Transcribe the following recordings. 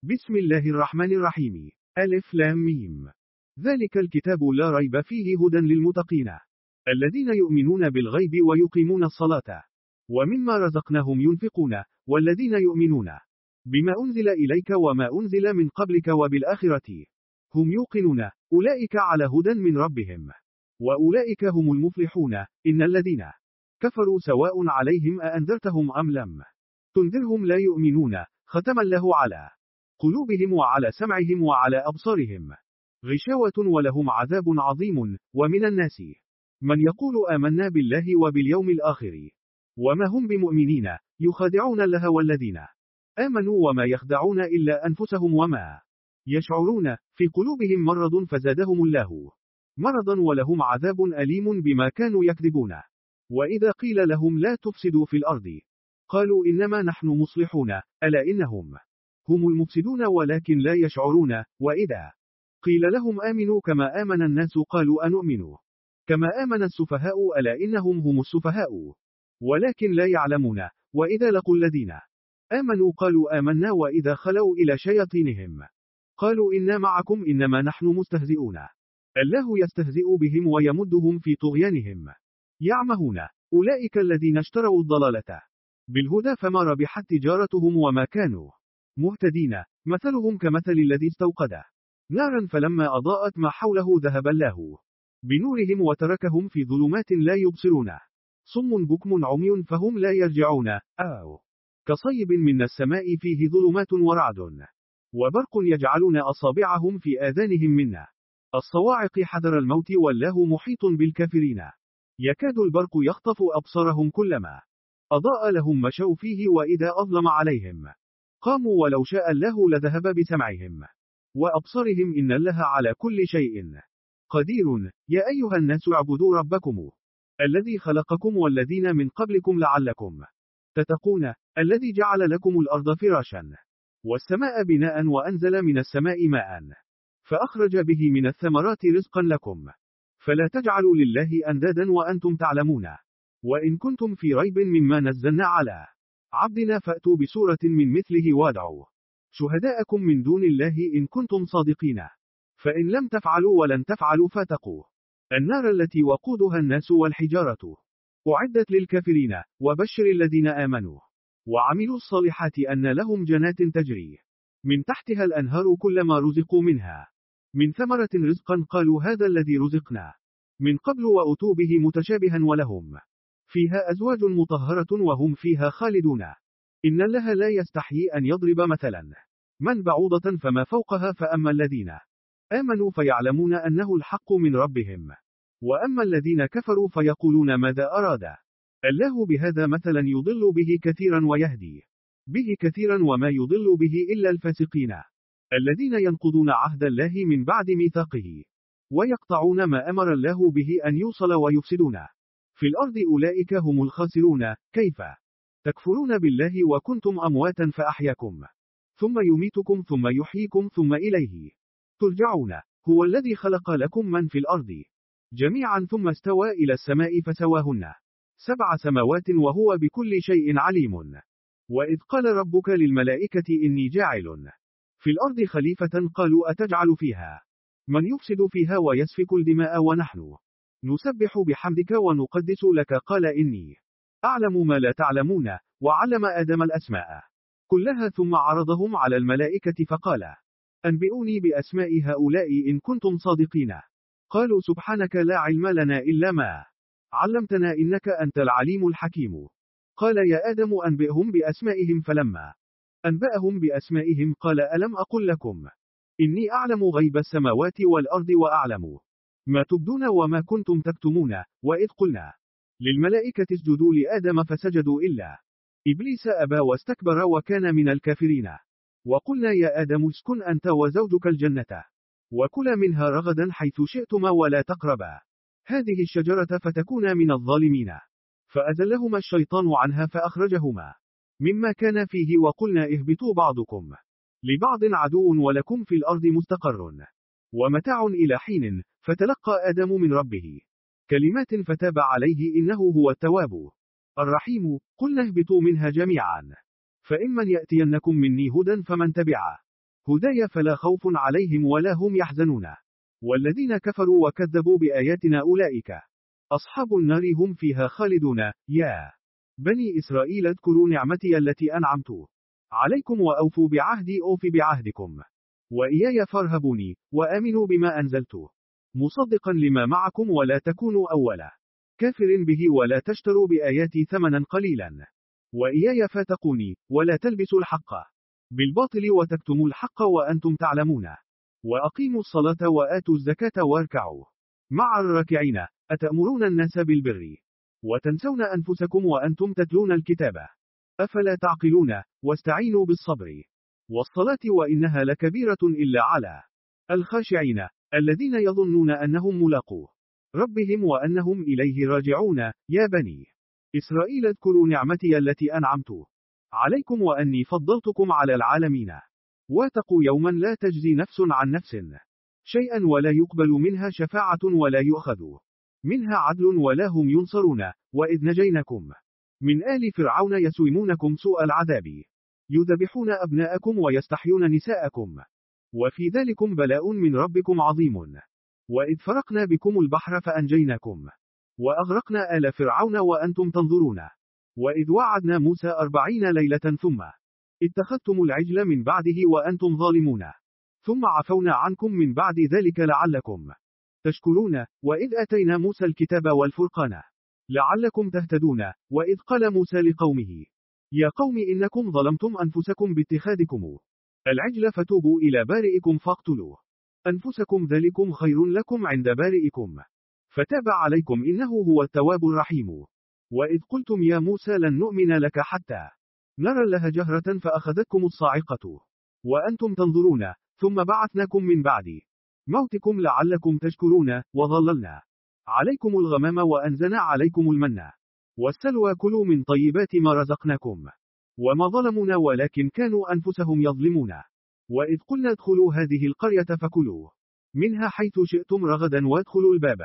بسم الله الرحمن الرحيم. ألف لام ميم. ذلك الكتاب لا ريب فيه هدى للمتقين الذين يؤمنون بالغيب ويقيمون الصلاة ومما رزقناهم ينفقون والذين يؤمنون بما أنزل إليك وما أنزل من قبلك وبالآخرة هم يوقنون أولئك على هدى من ربهم وأولئك هم المفلحون. إن الذين كفروا سواء عليهم أأنذرتهم أم لم تنذرهم لا يؤمنون ختم الله على قلوبهم وعلى سمعهم وعلى أبصارهم غشاوة ولهم عذاب عظيم. ومن الناس من يقول آمنا بالله وباليوم الآخر وما هم بمؤمنين يخادعون الله والذين آمنوا وما يخدعون إلا أنفسهم وما يشعرون في قلوبهم مرض فزادهم الله مرضا ولهم عذاب أليم بما كانوا يكذبون. وإذا قيل لهم لا تفسدوا في الأرض قالوا إنما نحن مصلحون ألا إنهم هم المفسدون ولكن لا يشعرون. وإذا قيل لهم آمنوا كما آمن الناس قالوا أنؤمن كما آمن السفهاء ألا إنهم هم السفهاء ولكن لا يعلمون. وإذا لقوا الذين آمنوا قالوا آمنا وإذا خلوا إلى شياطينهم قالوا إنا معكم إنما نحن مستهزئون الله يستهزئ بهم ويمدهم في طغيانهم يعمهون. أولئك الذين اشتروا الضلالة بالهدى فما ربحت تجارتهم وما كانوا مهتدين. مثلهم كمثل الذي استوقد نارا فلما أضاءت ما حوله ذهب الله بنورهم وتركهم في ظلمات لا يبصرون صم بكم عمي فهم لا يرجعون. أو كصيب من السماء فيه ظلمات ورعد وبرق يجعلون أصابعهم في آذانهم من الصواعق حذر الموت والله محيط بالكافرين يكاد البرق يخطف أبصارهم كلما أضاء لهم مشوا فيه وإذا أظلم عليهم قاموا ولو شاء الله لذهب بسمعهم وأبصارهم إن الله على كل شيء قدير. يا أيها الناس اعبدوا ربكم الذي خلقكم والذين من قبلكم لعلكم تتقون الذي جعل لكم الأرض فراشا والسماء بناء وأنزل من السماء ماء فأخرج به من الثمرات رزقا لكم فلا تجعلوا لله أندادا وأنتم تعلمون. وإن كنتم في ريب مما نزلنا على عبدنا فأتوا بسورة من مثله وادعوا شهداءكم من دون الله إن كنتم صادقين فإن لم تفعلوا ولن تفعلوا فاتقوا النار التي وقودها الناس والحجارة أعدت للكافرين. وبشر الذين آمنوا وعملوا الصالحات أن لهم جنات تجري من تحتها الأنهار كلما رزقوا منها من ثمرة رزقا قالوا هذا الذي رزقنا من قبل وأتوا به متشابها ولهم فيها أزواج مطهرة وهم فيها خالدون. إن الله لا يستحيي أن يضرب مثلا من بعوضة فما فوقها فأما الذين آمنوا فيعلمون أنه الحق من ربهم وأما الذين كفروا فيقولون ماذا أراد الله بهذا مثلا يضل به كثيرا ويهدي به كثيرا وما يضل به إلا الفاسقين الذين ينقضون عهد الله من بعد ميثاقه ويقطعون ما أمر الله به أن يوصل ويفسدون في الأرض أولئك هم الخاسرون. كيف تكفرون بالله وكنتم أمواتا فأحياكم ثم يميتكم ثم يحييكم ثم إليه ترجعون. هو الذي خلق لكم من في الأرض جميعا ثم استوى إلى السماء فسواهن 7 سماوات وهو بكل شيء عليم. وإذ قال ربك للملائكة إني جاعل في الأرض خليفة قالوا أتجعل فيها من يفسد فيها ويسفك الدماء ونحن نسبح بحمدك ونقدس لك قال إني أعلم ما لا تعلمون وعلم آدم الأسماء كلها ثم عرضهم على الملائكة فقال أنبئوني بأسماء هؤلاء إن كنتم صادقين قالوا سبحانك لا علم لنا إلا ما علمتنا إنك أنت العليم الحكيم. قال يا آدم أنبئهم بأسمائهم فلما أنبأهم بأسمائهم قال ألم أقل لكم إني أعلم غيب السماوات والأرض وأعلم ما تبدون وما كنتم تكتمون. وإذ قلنا للملائكة اسجدوا لآدم فسجدوا إلا إبليس أبى واستكبر وكان من الكافرين. وقلنا يا آدم اسكن أنت وزوجك الجنة وكلا منها رغدا حيث شئتما ولا تقربا هذه الشجرة فتكونا من الظالمين فأزلهما الشيطان عنها فأخرجهما مما كان فيه وقلنا اهبطوا بعضكم لبعض عدو ولكم في الأرض مستقر ومتاع إلى حين. فتلقى آدم من ربه كلمات فتاب عليه إنه هو التواب الرحيم. قلنا اهبطوا منها جميعا فإمن يأتينكم مني هدى فمن تبع هداي فلا خوف عليهم ولا هم يحزنون. والذين كفروا وكذبوا بآياتنا أولئك أصحاب النار هم فيها خالدون. يا بني إسرائيل اذكروا نعمتي التي أنعمت عليكم وأوفوا بعهدي أوف بعهدكم وإياي فارهبوني وآمنوا بما أنزلت مصدقا لما معكم ولا تكونوا أول كافر به ولا تشتروا بآياتي ثمنا قليلا وإياي فاتقوني ولا تلبسوا الحق بالباطل وتكتموا الحق وأنتم تعلمون. وأقيموا الصلاة وآتوا الزكاة واركعوا مع الراكعين. أتأمرون الناس بالبر وتنسون أنفسكم وأنتم تتلون الكتاب أفلا تعقلون. واستعينوا بالصبر والصلاة وإنها لكبيرة إلا على الخاشعين الذين يظنون أنهم ملاقو ربهم وأنهم إليه راجعون. يا بني إسرائيل اذكروا نعمتي التي أنعمت عليكم وأني فضلتكم على العالمين. واتقوا يوما لا تجزي نفس عن نفس شيئا ولا يقبل منها شفاعة ولا يؤخذ منها عدل ولا هم ينصرون. وإذ نجيناكم من آل فرعون يسومونكم سوء العذاب يذبحون أبناءكم ويستحيون نساءكم وفي ذلكم بلاء من ربكم عظيم. وإذ فرقنا بكم البحر فأنجيناكم وأغرقنا آل فرعون وأنتم تنظرون. وإذ وعدنا موسى 40 ليلة ثم اتخذتم العجل من بعده وأنتم ظالمون ثم عفونا عنكم من بعد ذلك لعلكم تشكرون. وإذ أتينا موسى الكتاب والفرقان لعلكم تهتدون. وإذ قال موسى لقومه يا قوم إنكم ظلمتم أنفسكم باتخاذكم العجل فتوبوا إلى بارئكم فاقتلوا أنفسكم ذلكم خير لكم عند بارئكم فتاب عليكم إنه هو التواب الرحيم. وإذ قلتم يا موسى لن نؤمن لك حتى نرى الله جهرة فأخذتكم الصاعقة وأنتم تنظرون ثم بعثناكم من بعد موتكم لعلكم تشكرون. وظللنا عليكم الغمام وأنزلنا عليكم المن والسلوى كلوا من طيبات ما رزقناكم وما ظلمونا ولكن كانوا أنفسهم يظلمون. وإذ قلنا ادخلوا هذه القرية فكلوا منها حيث شئتم رغدا وادخلوا الباب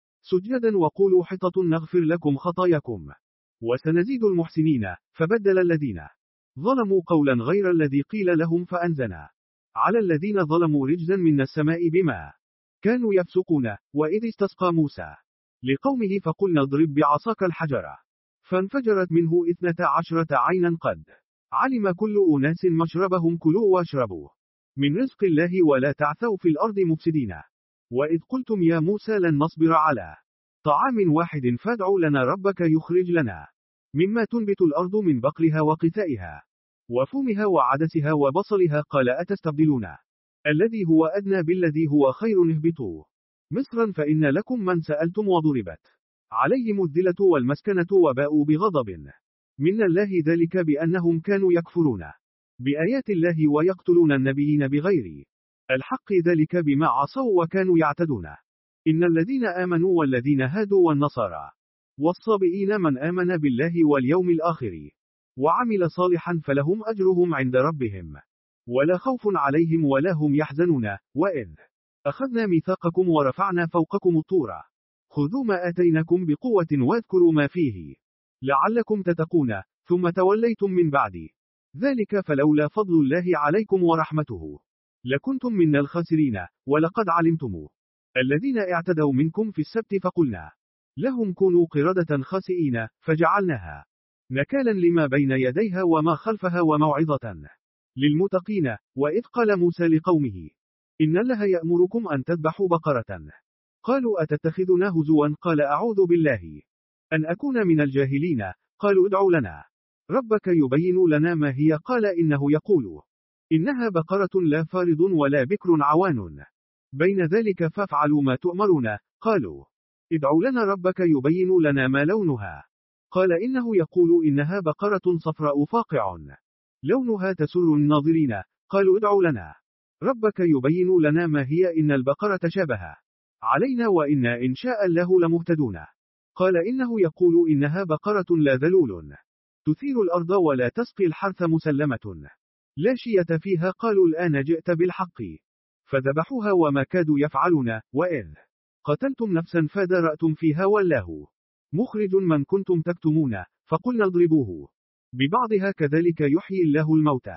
سجدا وقولوا حطة نغفر لكم خطاياكم وسنزيد المحسنين. فبدل الذين ظلموا قولا غير الذي قيل لهم فأنزلنا على الذين ظلموا رجزا من السماء بما كانوا يفسقون. وإذ استسقى موسى لقومه فقلنا اضرب بعصاك الحجر فانفجرت منه 12 عينا قد علم كل أناس مشربهم كلوا واشربوا من رزق الله ولا تعثوا في الأرض مفسدين. وإذ قلتم يا موسى لن نصبر على طعام واحد فادع لنا ربك يخرج لنا مما تنبت الأرض من بقلها وقثائها وفومها وعدسها وبصلها قال أتستبدلون الذي هو أدنى بالذي هو خير اهبطوا مصرا فإن لكم من سألتم وضربت عليهم الذلة والمسكنة وباءوا بغضب من الله ذلك بأنهم كانوا يكفرون بآيات الله ويقتلون النبيين بغير الحق ذلك بما عصوا وكانوا يعتدون. إن الذين آمنوا والذين هادوا والنصارى والصابئين من آمن بالله واليوم الآخر وعمل صالحا فلهم أجرهم عند ربهم ولا خوف عليهم ولا هم يحزنون. وإذ أخذنا ميثاقكم ورفعنا فوقكم الطور خذوا ما آتيناكم بقوة واذكروا ما فيه لعلكم تتقون ثم توليتم من بعد ذلك فلولا فضل الله عليكم ورحمته لكنتم من الخاسرين. ولقد علمتم الذين اعتدوا منكم في السبت فقلنا لهم كونوا قردة خاسئين فجعلناها نكالا لما بين يديها وما خلفها وموعظة للمتقين. وإذ قال موسى لقومه إن الله يأمركم أن تذبحوا بقرة قالوا أتتخذنا هزوا قال أعوذ بالله أن أكون من الجاهلين. قالوا ادع لنا ربك يبين لنا ما هي قال إنه يقول إنها بقرة لا فارض ولا بكر عوان بين ذلك فافعلوا ما تؤمرون. قالوا ادع لنا ربك يبين لنا ما لونها قال إنه يقول إنها بقرة صفراء فاقع لونها تسر الناظرين. قالوا ادع لنا ربك يبين لنا ما هي إن البقرة شابه علينا وإنا إن شاء الله لمهتدون. قال إنه يقول إنها بقرة لا ذلول تثير الأرض ولا تسقي الحرث مسلمة لا شية فيها. قالوا الآن جئت بالحق فذبحوها وما كادوا يفعلون. وإذ قتلتم نفسا فادرأتم فيها والله مخرج من كنتم تكتمون فقلنا اضربوه ببعضها كذلك يحيي الله الموتى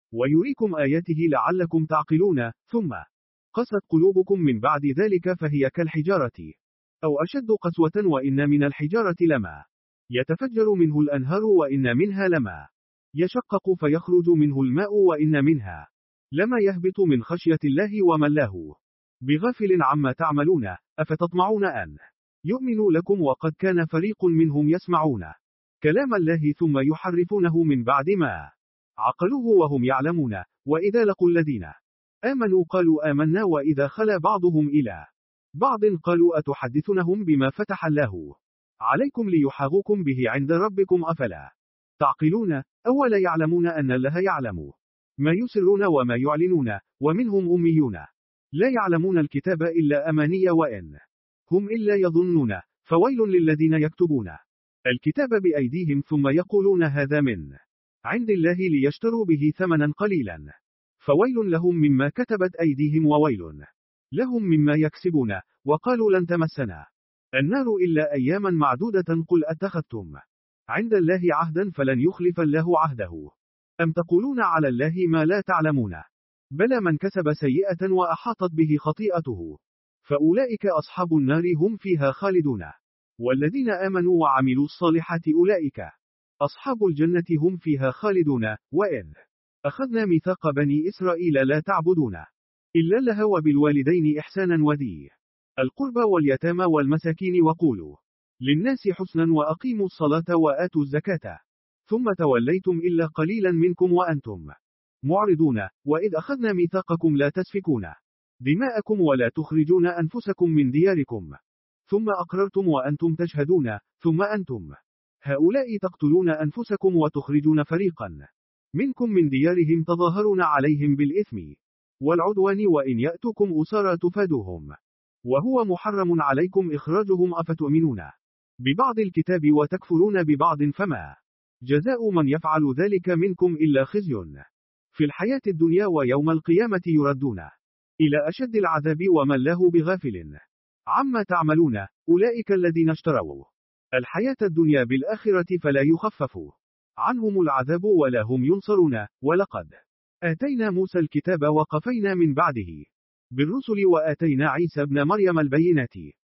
ويريكم آياته لعلكم تعقلون، ثم قست قلوبكم من بعد ذلك فهي كالحجارة أو أشد قسوة وإن من الحجارة لما يتفجر منه الأنهار وإن منها لما يشقق فيخرج منه الماء وإن منها لما يهبط من خشية الله وما الله بغافل عما تعملون. أفتطمعون أن يؤمنوا لكم وقد كان فريق منهم يسمعون كلام الله ثم يحرفونه من بعد ما عقلوه وهم يعلمون، وإذا لقوا الذين آمنوا قالوا آمنا وإذا خلا بعضهم إلى بعض قالوا أتحدثونهم بما فتح الله عليكم ليحاجوكم به عند ربكم أفلا تعقلون؟ أولا يعلمون أن الله يعلم ما يسرون وما يعلنون، ومنهم أميون لا يعلمون الكتاب إلا أماني وإن هم إلا يظنون، فويل للذين يكتبون الكتاب بأيديهم ثم يقولون هذا من عند الله ليشتروا به ثمنا قليلا، فويل لهم مما كتبت أيديهم وويل لهم مما يكسبون. وقالوا لن تمسنا النار إلا أياما معدودة قل أتخذتم عند الله عهدا فلن يخلف الله عهده أم تقولون على الله ما لا تعلمون؟ بلى من كسب سيئة وأحاطت به خطيئته فأولئك أصحاب النار هم فيها خالدون، والذين آمنوا وعملوا الصالحات أولئك أصحاب الجنة هم فيها خالدون. وإذ أخذنا ميثاق بني إسرائيل لا تعبدون إلا الله وبالوالدين إحسانا وذي القربى واليتامى والمساكين وقولوا للناس حسنا وأقيموا الصلاة وآتوا الزكاة ثم توليتم إلا قليلا منكم وأنتم معرضون. وإذ أخذنا ميثاقكم لا تسفكون دماءكم ولا تخرجون أنفسكم من دياركم ثم أقررتم وأنتم تشهدون ثم أنتم هؤلاء تقتلون أنفسكم وتخرجون فريقا منكم من ديارهم تظاهرون عليهم بالإثم والعدوان وإن يأتوكم أسارى تفادوهم وهو محرم عليكم إخراجهم أفتؤمنون ببعض الكتاب وتكفرون ببعض فما جزاء من يفعل ذلك منكم إلا خزي في الحياة الدنيا ويوم القيامة يردون إلى أشد العذاب وما الله بغافل عما تعملون. أولئك الذين اشتروا الحياة الدنيا بالآخرة فلا يخفف عنهم العذاب ولا هم ينصرون. ولقد آتينا موسى الكتاب وقفينا من بعده بالرسل وآتينا عيسى ابن مريم البينات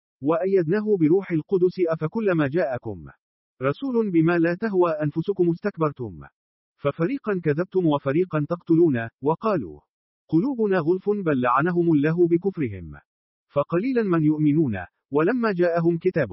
وأيدناه بروح القدس أفكلما جاءكم رسول بما لا تهوى أنفسكم استكبرتم ففريقا كذبتم وفريقا تقتلون وقالوا قلوبنا غلف بل لعنهم الله بكفرهم فقليلا من يؤمنون. ولما جاءهم كتاب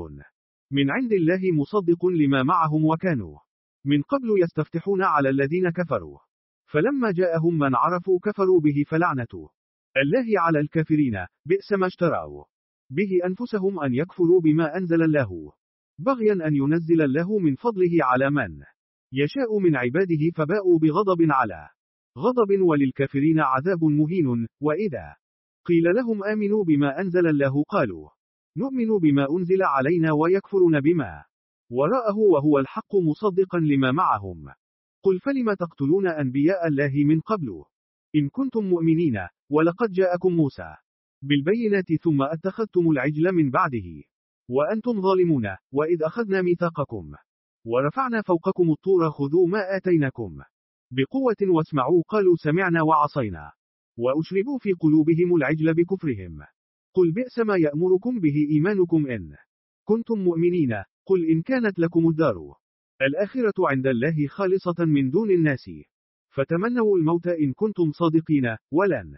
من عند الله مصدق لما معهم وكانوا من قبل يستفتحون على الذين كفروا فلما جاءهم من عرفوا كفروا به فلعنة الله على الكافرين بئس ما اشتروا به أنفسهم أن يكفروا بما أنزل الله بغيا أن ينزل الله من فضله على من يشاء من عباده فباءوا بغضب على غضب وللكافرين عذاب مهين. وإذا قيل لهم آمنوا بما أنزل الله قالوا نؤمن بما أنزل علينا ويكفرون بما وراءه وهو الحق مصدقا لما معهم قل فلم تقتلون أنبياء الله من قبل إن كنتم مؤمنين ولقد جاءكم موسى بالبينات ثم اتخذتم العجل من بعده وأنتم ظالمون. وإذ أخذنا ميثاقكم ورفعنا فوقكم الطور خذوا ما آتيناكم بقوة واسمعوا قالوا سمعنا وعصينا وأشربوا في قلوبهم العجل بكفرهم قل بئس ما يأمركم به إيمانكم إن كنتم مؤمنين قل إن كانت لكم الدار الآخرة عند الله خالصة من دون الناس فتمنوا الموت إن كنتم صادقين ولن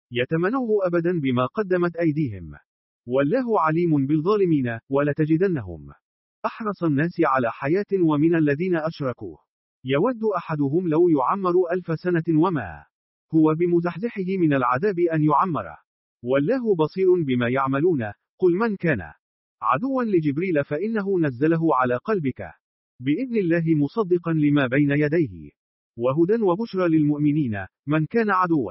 يتمنوه أبدا بما قدمت أيديهم والله عليم بالظالمين. ولتجدنهم أحرص الناس على حياة ومن الذين أشركوا يود أحدهم لو يعمر 1000 سنة وما هو بمزحزحه من العذاب أن يعمر والله بصير بما يعملون. قل من كان عدوا لجبريل فإنه نزله على قلبك بإذن الله مصدقا لما بين يديه وهدى وبشرى للمؤمنين. من كان عدوا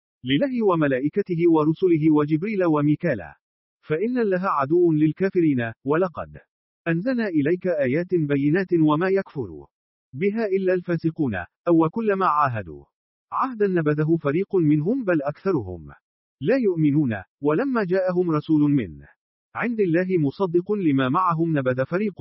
لله وملائكته ورسله وجبريل وميكالا فإن الله عدو للكافرين. ولقد أنزلنا إليك آيات بينات وما يكفر بها إلا الفاسقون أو كلما عاهدوا عهدا نبذه فريق منهم بل أكثرهم لا يؤمنون. ولما جاءهم رسول من عند الله مصدق لما معهم نبذ فريق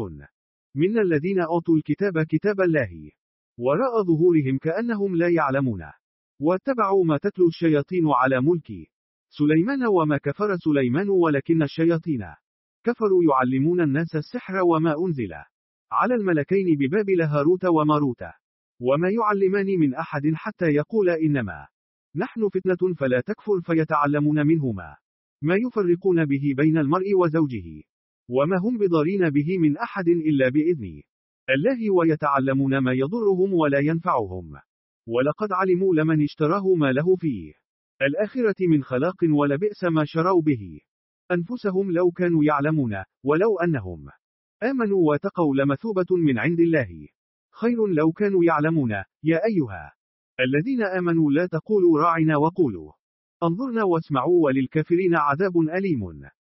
من الذين أوتوا الكتاب كتاب الله وراء ظهورهم كأنهم لا يعلمون واتبعوا ما تتلو الشياطين على ملك سليمان وما كفر سليمان ولكن الشياطين كفروا يعلمون الناس السحر وما أنزل على الملكين ببابل هاروت وماروت وما يعلمان من أحد حتى يقولا إنما نحن فتنة فلا تكفر فيتعلمون منهما ما يفرقون به بين المرء وزوجه وما هم بضارين به من أحد إلا بإذن الله ويتعلمون ما يضرهم ولا ينفعهم ولقد علموا لمن اشتراه ما له فيه الآخرة من خلاق ولبئس ما شروا به أنفسهم لو كانوا يعلمون ولو أنهم آمنوا واتقوا لمثوبة من عند الله خير لو كانوا يعلمون. يا أيها الذين آمنوا لا تقولوا راعنا وقولوا انظرنا واسمعوا وللكافرين عذاب أليم.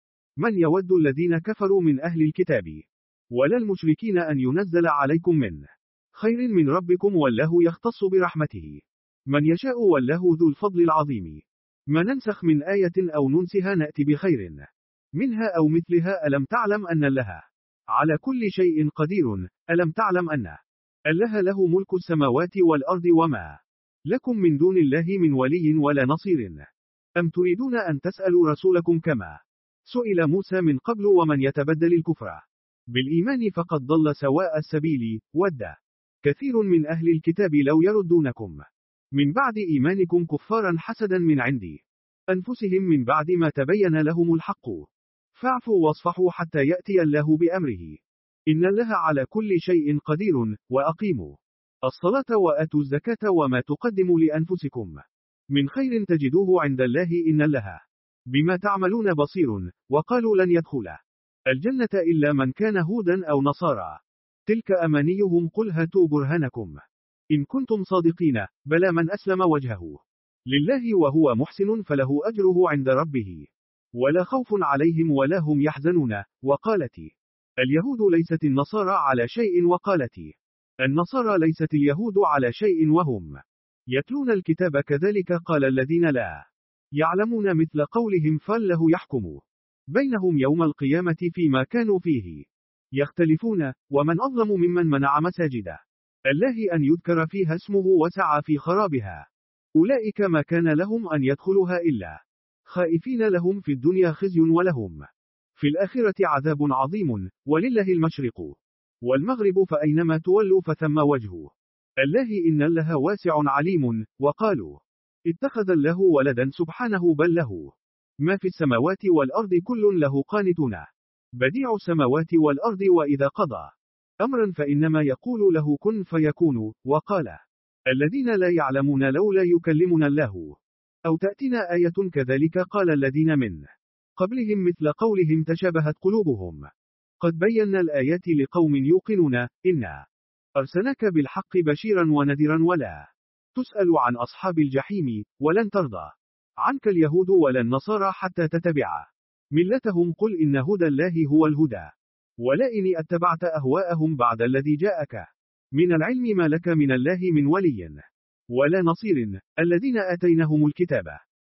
من يود الذين كفروا من أهل الكتاب ولا المشركين أن ينزل عليكم من خير من ربكم والله يختص برحمته من يشاء والله ذو الفضل العظيم. ما ننسخ من آية أو ننسها نأتي بخير منها أو مثلها. ألم تعلم أن الله على كل شيء قدير. ألم تعلم أن الله له ملك السماوات والأرض وما لكم من دون الله من ولي ولا نصير. أم تريدون أن تسألوا رسولكم كما سئل موسى من قبل ومن يتبدل الكفر بالإيمان فقد ضل سواء السبيل. ود كثير من أهل الكتاب لو يردونكم من بعد إيمانكم كفارا حسدا من عند أنفسهم من بعد ما تبين لهم الحق فاعفوا واصفحوا حتى يأتي الله بأمره إن الله على كل شيء قدير. وأقيموا الصلاة وآتوا الزكاة وما تقدموا لأنفسكم من خير تجدوه عند الله إن الله بما تعملون بصير. وقالوا لن يدخل الجنة إلا من كان هودا أو نصارى تلك أمانيهم قل هاتوا برهانكم إن كنتم صادقين. بلى من أسلم وجهه لله وهو محسن فله أجره عند ربه ولا خوف عليهم ولا هم يحزنون. وقالت اليهود ليست النصارى على شيء وقالت النصارى ليست اليهود على شيء وهم يتلون الكتاب كذلك قال الذين لا يعلمون مثل قولهم فالله يحكم بينهم يوم القيامة فيما كانوا فيه يختلفون. ومن أظلم ممن منع مساجد الله أن يذكر فيها اسمه وسعى في خرابها أولئك ما كان لهم أن يدخلوها إلا خائفين لهم في الدنيا خزي ولهم في الآخرة عذاب عظيم. ولله المشرق والمغرب فأينما تولوا فثم وجهه الله إن الله واسع عليم. وقالوا اتخذ الله ولدا سبحانه بل له ما في السماوات والأرض كل له قانتون بديع السماوات والأرض وإذا قضى أمرا فإنما يقول له كن فيكون. وقال الذين لا يعلمون لولا يكلمنا الله أو تأتنا آية كذلك قال الذين من قبلهم مثل قولهم تشابهت قلوبهم قد بينا الآيات لقوم يوقنون. إنا أرسلناك بالحق بشيرا ونذيرا ولا تسأل عن أصحاب الجحيم ولن ترضى عنك اليهود ولا النصارى حتى تتبع ملتهم قل إن هدى الله هو الهدى ولئن اتبعت أهواءهم بعد الذي جاءك من العلم ما لك من الله من ولي ولا نصير. الذين آتيناهم الكتاب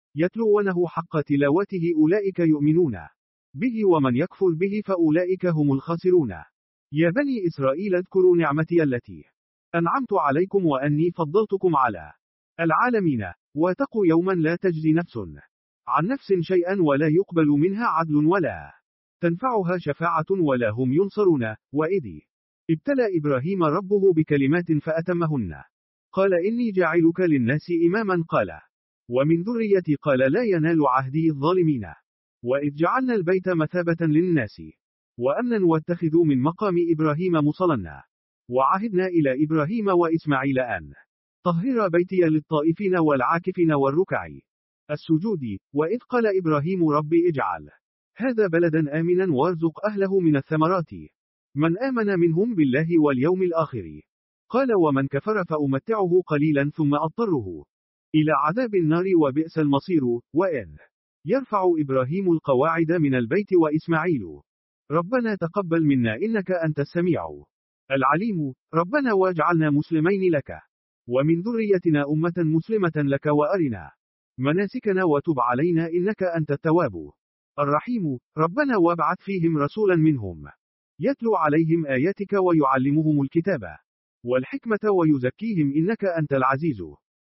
يتلونه حق تلاوته أولئك يؤمنون به ومن يكفر به فأولئك هم الخاسرون. يا بني إسرائيل اذكروا نعمتي التي أنعمت عليكم وأني فضلتكم على العالمين واتقوا يوما لا تجزي نفس عن نفس شيئا ولا يقبل منها عدل ولا تنفعها شفاعة ولا هم ينصرون. وإذ ابتلى إبراهيم ربه بكلمات فأتمهن قال إني جاعلك للناس إماما قال ومن ذريتي قال لا ينال عهدي الظالمين. وإذ جعلنا البيت مثابة للناس وأمنا واتخذوا من مقام إبراهيم مصلى وعهدنا إلى إبراهيم وإسماعيل أن طهر بيتي للطائفين والعاكفين والركع السجود. وإذ قال إبراهيم رب اجعل هذا بلدا آمنا وارزق أهله من الثمرات من آمن منهم بالله واليوم الآخر قال ومن كفر فأمتعه قليلا ثم أضطره إلى عذاب النار وبئس المصير. وإذ يرفع إبراهيم القواعد من البيت وإسماعيل ربنا تقبل منا إنك أنت السميع العليم. ربنا واجعلنا مسلمين لك ومن ذريتنا أمة مسلمة لك وأرنا مناسكنا وتب علينا إنك أنت التواب الرحيم. ربنا وابعث فيهم رسولا منهم يتلو عليهم آياتك ويعلمهم الكتاب والحكمة ويزكيهم إنك أنت العزيز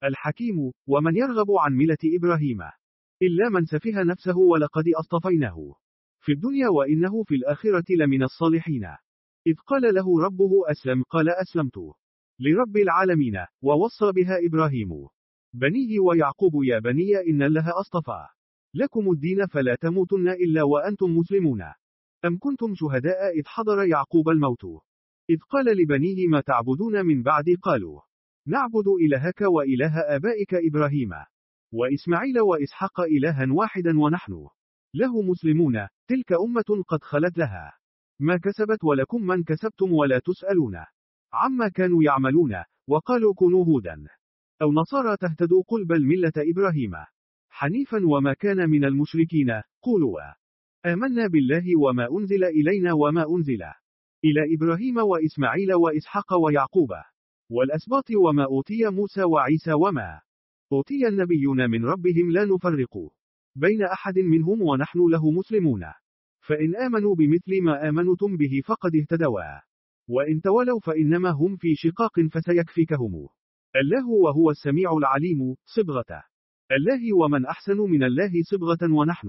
الحكيم، ومن يرغب عن ملة إبراهيم إلا من سفه نفسه ولقد أصطفيناه في الدنيا وإنه في الآخرة لمن الصالحين. إذ قال له ربه أسلم قال أسلمت لرب العالمين، ووصى بها إبراهيم بنيه ويعقوب يا بني إن الله أصطفى لكم الدين فلا تموتن إلا وأنتم مسلمون. أم كنتم شهداء إذ حضر يعقوب الموت إذ قال لبنيه ما تعبدون من بعدي قالوا نعبد إلهك وإله آبائك إبراهيم وإسماعيل وإسحاق إلها واحدا ونحن له مسلمون. تلك أمة قد خلت لها ما كسبت ولكم من كسبتم ولا تسألون عما كانوا يعملون. وقالوا كونوا هودا أو نصارى تهتدوا قل بل ملة إبراهيم حنيفا وما كان من المشركين. قولوا آمنا بالله وما أنزل إلينا وما أنزل إلى إبراهيم وإسماعيل وإسحاق ويعقوب والأسباط وما أوتي موسى وعيسى وما أوتي النبيون من ربهم لا نفرق بين أحد منهم ونحن له مسلمون. فإن آمنوا بمثل ما آمنتم به فقد اهتدوا وإن تولوا فإنما هم في شقاق فسيكفيكهم الله وهو السميع العليم. صبغة الله ومن أحسن من الله صبغة ونحن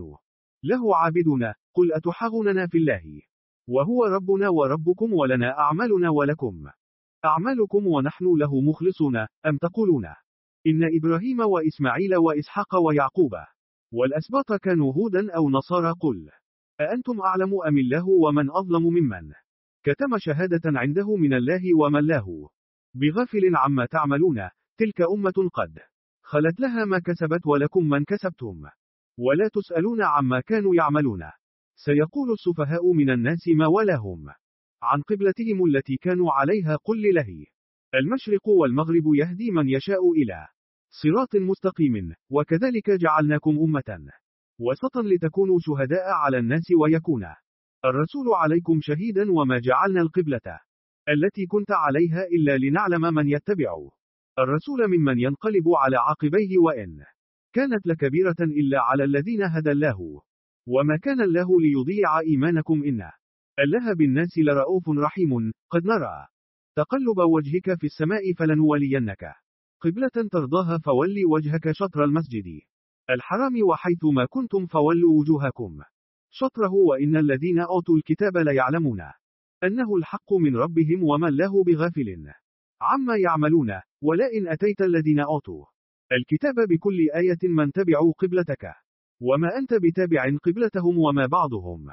له عابدون. قل أتحاغوننا في الله وهو ربنا وربكم ولنا أعمالنا ولكم أعمالكم ونحن له مخلصون. أم تقولون إن إبراهيم وإسماعيل وإسحاق ويعقوب والأسباط كانوا هودا أو نصارى قل أأنتم أعلم أم الله ومن أظلم ممن كتم شهادة عنده من الله ومن له بغافل عما تعملون. تلك أمة قد خلت لها ما كسبت ولكم من كسبتم ولا تسألون عما كانوا يعملون. سيقول السفهاء من الناس ما ولاهم عن قبلتهم التي كانوا عليها قل لله المشرق والمغرب يهدي من يشاء إلى صراط مستقيم. وكذلك جعلناكم أمة وسطا لتكونوا شهداء على الناس ويكون الرسول عليكم شهيدا وما جعلنا القبلة التي كنت عليها إلا لنعلم من يتبع الرسول ممن ينقلب على عقبيه وإن كانت لكبيرة إلا على الذين هدى الله وما كان الله ليضيع إيمانكم إن الله بالناس لرؤوف رحيم. قد نرى تقلب وجهك في السماء فلنولينك قبلة ترضاها فولي وجهك شطر المسجد الحرام وحيث ما كنتم فولوا وجوهكم شطره وإن الذين أوتوا الكتاب ليعلمون أنه الحق من ربهم وما الله بغافل عما يعملون. ولئن أتيت الذين أوتوا الكتاب بكل آية من تبعوا قبلتك وما أنت بتابع قبلتهم وما بعضهم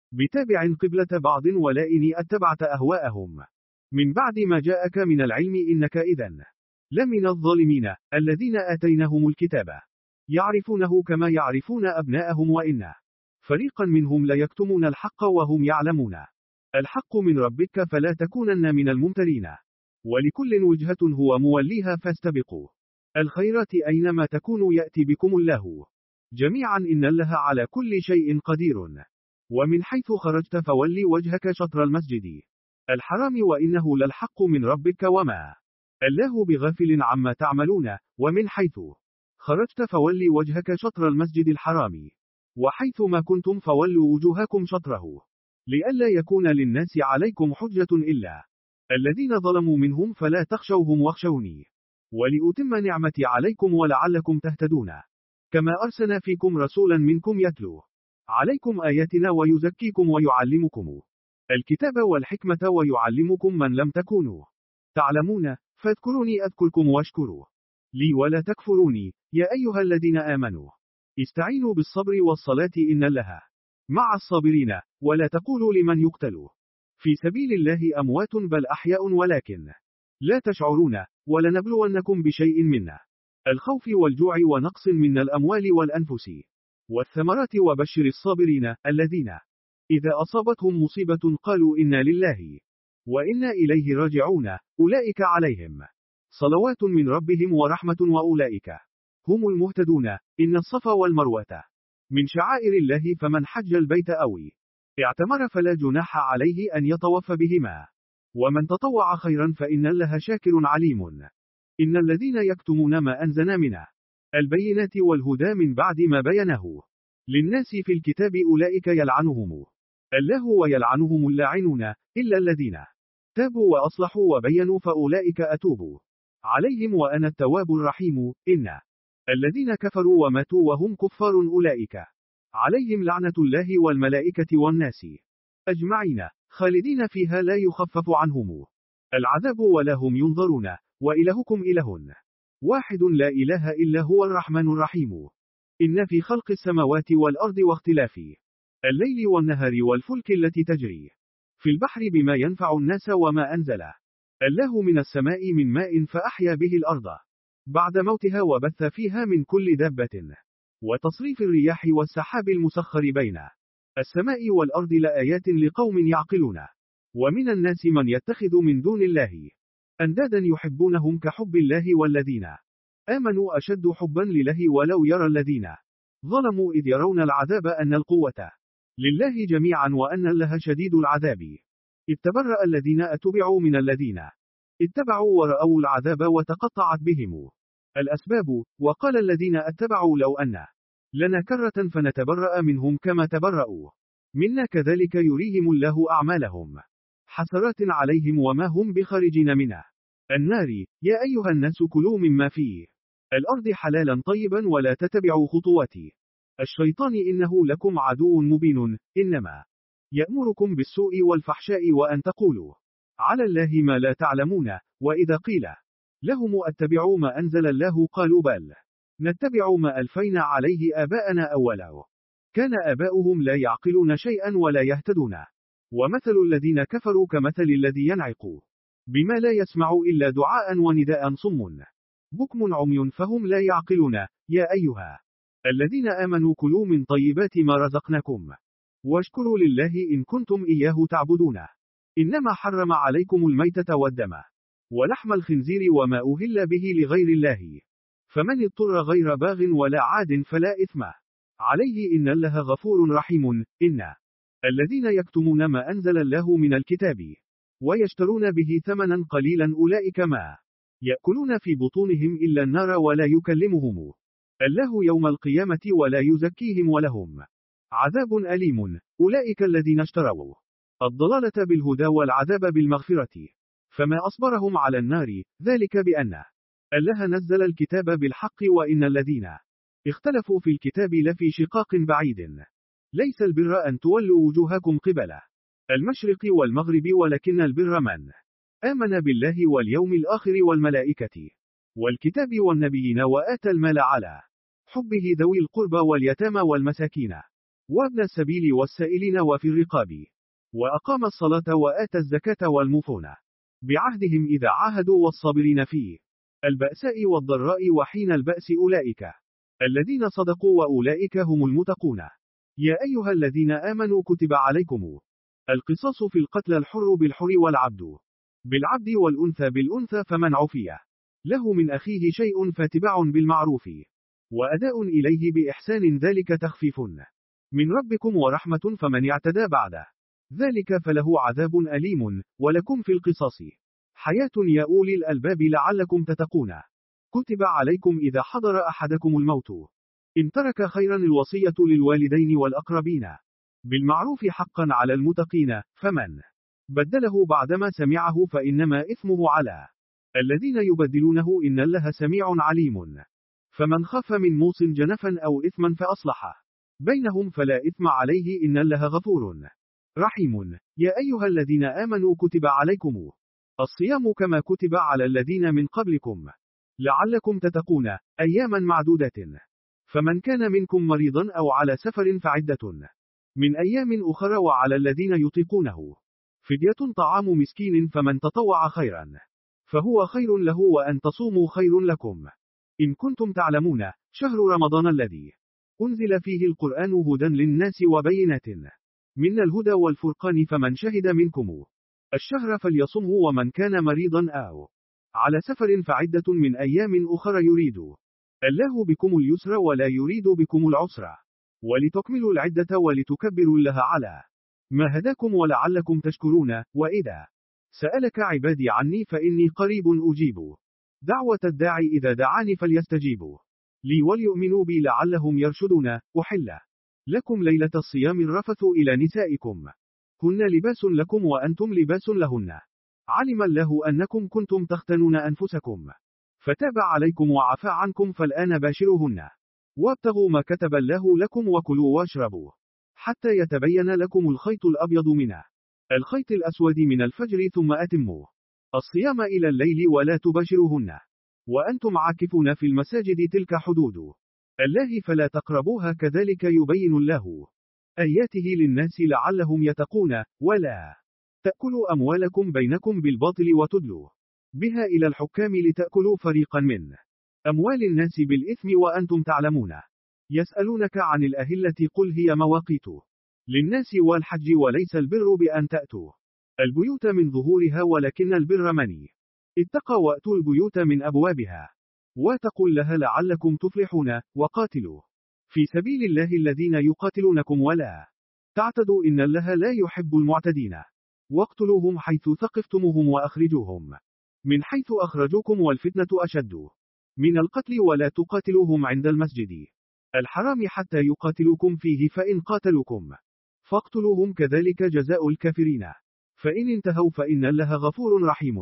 بتابع قبلة بعض ولئن أتبعت أهواءهم من بعد ما جاءك من العلم إنك إذن لمن الظالمين. الذين آتيناهم الكتاب يعرفونه كما يعرفون أبناءهم وإن فريقا منهم ليكتمون الحق وهم يعلمون الحق من ربك فلا تكونن من الممترين. ولكل وجهة هو موليها فاستبقوا الخيرات أينما تكونوا يأتي بكم الله جميعا إن الله على كل شيء قدير. ومن حيث خرجت فولي وجهك شطر المسجد الحرام وإنه للحق من ربك وما الله بغافل عما تعملون. ومن حيث خرجت فولي وجهك شطر المسجد الحرام وحيث ما كنتم فولوا وجوهكم شطره لئلا يكون للناس عليكم حجة إلا الذين ظلموا منهم فلا تخشوهم واخشوني ولأتم نعمتي عليكم ولعلكم تهتدون. كما أرسلنا فيكم رسولا منكم يتلو عليكم آياتنا ويزكيكم ويعلمكم الكتاب والحكمة ويعلمكم من لم تكونوا تعلمون فاذكروني أذكركم واشكروا لي ولا تكفروني. يا أيها الذين آمنوا استعينوا بالصبر والصلاة إن الله مع الصابرين. ولا تقولوا لمن يقتل في سبيل الله أموات بل أحياء ولكن لا تشعرون. ولنبلونكم بشيء منا الخوف والجوع ونقص من الأموال والأنفس والثمرات وبشر الصابرين الذين إذا أصابتهم مصيبة قالوا إنا لله وإنا إليه راجعون أولئك عليهم صلوات من ربهم ورحمة وأولئك هم المهتدون. إن الصفا والمروة من شعائر الله فمن حج البيت أو اعتمر فلا جناح عليه أن يطوف بهما ومن تطوع خيرا فإن الله شاكر عليم. إن الذين يكتمون ما أنزلنا من البينات والهدى من بعد ما بينه للناس في الكتاب أولئك يلعنهم الله ويلعنهم اللاعنون إلا الذين تابوا وأصلحوا وبينوا فأولئك أتوب عليهم وأنا التواب الرحيم. إن الذين كفروا وماتوا وهم كفار أولئك عليهم لعنة الله والملائكة والناس أجمعين خالدين فيها لا يخفف عنهم العذاب ولا هم ينظرون. وإلهكم إله واحد لا إله إلا هو الرحمن الرحيم. إن في خلق السماوات والأرض واختلاف الليل والنهار والفلك التي تجري في البحر بما ينفع الناس وما أنزل الله من السماء من ماء فأحيا به الأرض بعد موتها وبث فيها من كل دابة وتصريف الرياح والسحاب المسخر بين السماء والأرض لآيات لقوم يعقلون. ومن الناس من يتخذ من دون الله أندادا يحبونهم كحب الله والذين آمنوا أشد حبا لله ولو يرى الذين ظلموا إذ يرون العذاب أن القوة لله جميعا وأن الله شديد العذاب. إذ تبرأ الذين أتبعوا من الذين اتبعوا ورأوا العذاب وتقطعت بهم الأسباب. وقال الذين اتبعوا لو أن لنا كرة فنتبرأ منهم كما تبرأوا منا كذلك يريهم الله أعمالهم حسرات عليهم وما هم بخارجين من النار. يا أيها الناس كلوا مما فيه الأرض حلالا طيبا ولا تتبعوا خطوات الشيطان إنه لكم عدو مبين. إنما يأمركم بالسوء والفحشاء وأن تقولوا على الله ما لا تعلمون. وإذا قيل لهم اتبعوا ما أنزل الله قالوا بل نتبع ما ألفينا عليه آباءنا أولا كان آباؤهم لا يعقلون شيئا ولا يهتدون. ومثل الذين كفروا كمثل الذي ينعق بما لا يسمع إلا دعاء ونداء صم بكم عمي فهم لا يعقلون. يا أيها الذين آمنوا كلوا من طيبات ما رزقناكم واشكروا لله إن كنتم إياه تعبدون. إنما حرم عليكم الميتة والدم ولحم الخنزير وما أهل به لغير الله فمن اضطر غير باغ ولا عاد فلا إثم عليه إن الله غفور رحيم. إن الذين يكتمون ما أنزل الله من الكتاب ويشترون به ثمنا قليلا أولئك ما يأكلون في بطونهم إلا النار ولا يكلمهم الله يوم القيامة ولا يزكيهم ولهم عذاب أليم. أولئك الذين اشتروا الضلالة بالهدى والعذاب بالمغفرة فما أصبرهم على النار ذلك بأن الله نزل الكتاب بالحق وإن الذين اختلفوا في الكتاب لفي شقاق بعيد. ليس البر أن تولوا وجوهكم قبل المشرق والمغرب ولكن البر من آمن بالله واليوم الآخر والملائكة والكتاب والنبيين وآتى المال على حبه ذوي القربى واليتامى والمساكين وابن السبيل والسائلين وفي الرقاب وأقام الصلاة وآتى الزكاة والموفون بعهدهم إذا عاهدوا والصابرين فيه البأساء والضراء وحين البأس أولئك الذين صدقوا وأولئك هم المتقون. يا أيها الذين آمنوا كتب عليكم القصاص في القتل الحر بالحر والعبد بالعبد والأنثى بالأنثى فمن عفي له من أخيه شيء فاتباع بالمعروف وأداء إليه بإحسان ذلك تخفيف من ربكم ورحمة فمن اعتدى بعد ذلك فله عذاب أليم. ولكم في القصاص حياة يا أولي الألباب لعلكم تتقون. كتب عليكم إذا حضر أحدكم الموت إن ترك خيرا الوصية للوالدين والأقربين بالمعروف حقا على المتقين فمن بدله بعدما سمعه فإنما إثمه على الذين يبدلونه إن الله سميع عليم. فمن خاف من موص جنفا أو إثما فأصلح بينهم فلا إثم عليه إن الله غفور رحيم. يا أيها الذين آمنوا كتب عليكم الصيام كما كتب على الذين من قبلكم لعلكم تتقون أياما معدودة. فمن كان منكم مريضا أو على سفر فعدة من أيام أخرى وعلى الذين يطيقونه فدية طعام مسكين فمن تطوع خيرا فهو خير له وأن تصوموا خير لكم إن كنتم تعلمون. شهر رمضان الذي أنزل فيه القرآن هدى للناس وبينات من الهدى والفرقان فمن شهد منكم الشهر فليصمه ومن كان مريضا أو على سفر فعدة من أيام أخرى يريد الله بكم اليسر ولا يريد بكم العسر ولتكملوا العدة ولتكبروا الله على ما هداكم ولعلكم تشكرون. وإذا سألك عبادي عني فإني قريب أجيب دعوة الداعي إذا دعاني فليستجيبوا لي وليؤمنوا بي لعلهم يرشدون. أحل لكم ليلة الصيام الرفث إلى نسائكم هن لباس لكم وأنتم لباس لهن علم الله أنكم كنتم تختنون أنفسكم فتاب عليكم وعفى عنكم فالآن باشروهن وابتغوا ما كتب الله لكم وكلوا واشربوا حتى يتبين لكم الخيط الأبيض من الخيط الأسود من الفجر ثم أتموا الصيام إلى الليل ولا تباشروهن وأنتم عاكفون في المساجد تلك حدود الله فلا تقربوها كذلك يبين الله آياته للناس لعلهم يتقون ولا تأكلوا أموالكم بينكم بالباطل وتدلوا بها إلى الحكام لتأكلوا فريقا من أموال الناس بالإثم وأنتم تعلمون يسألونك عن الأهلة قل هي مواقيت للناس والحج وليس البر بأن تأتوا البيوت من ظهورها ولكن البر من اتقى وأتوا البيوت من أبوابها واتقوا الله لعلكم تفلحون وقاتلوا في سبيل الله الذين يقاتلونكم ولا تعتدوا إن الله لا يحب المعتدين واقتلوهم حيث ثقفتموهم وأخرجوهم من حيث أخرجوكم والفتنة أشد من القتل ولا تقاتلوهم عند المسجد الحرام حتى يقاتلوكم فيه فإن قاتلوكم فاقتلوهم كذلك جزاء الكافرين فإن انتهوا فإن الله غفور رحيم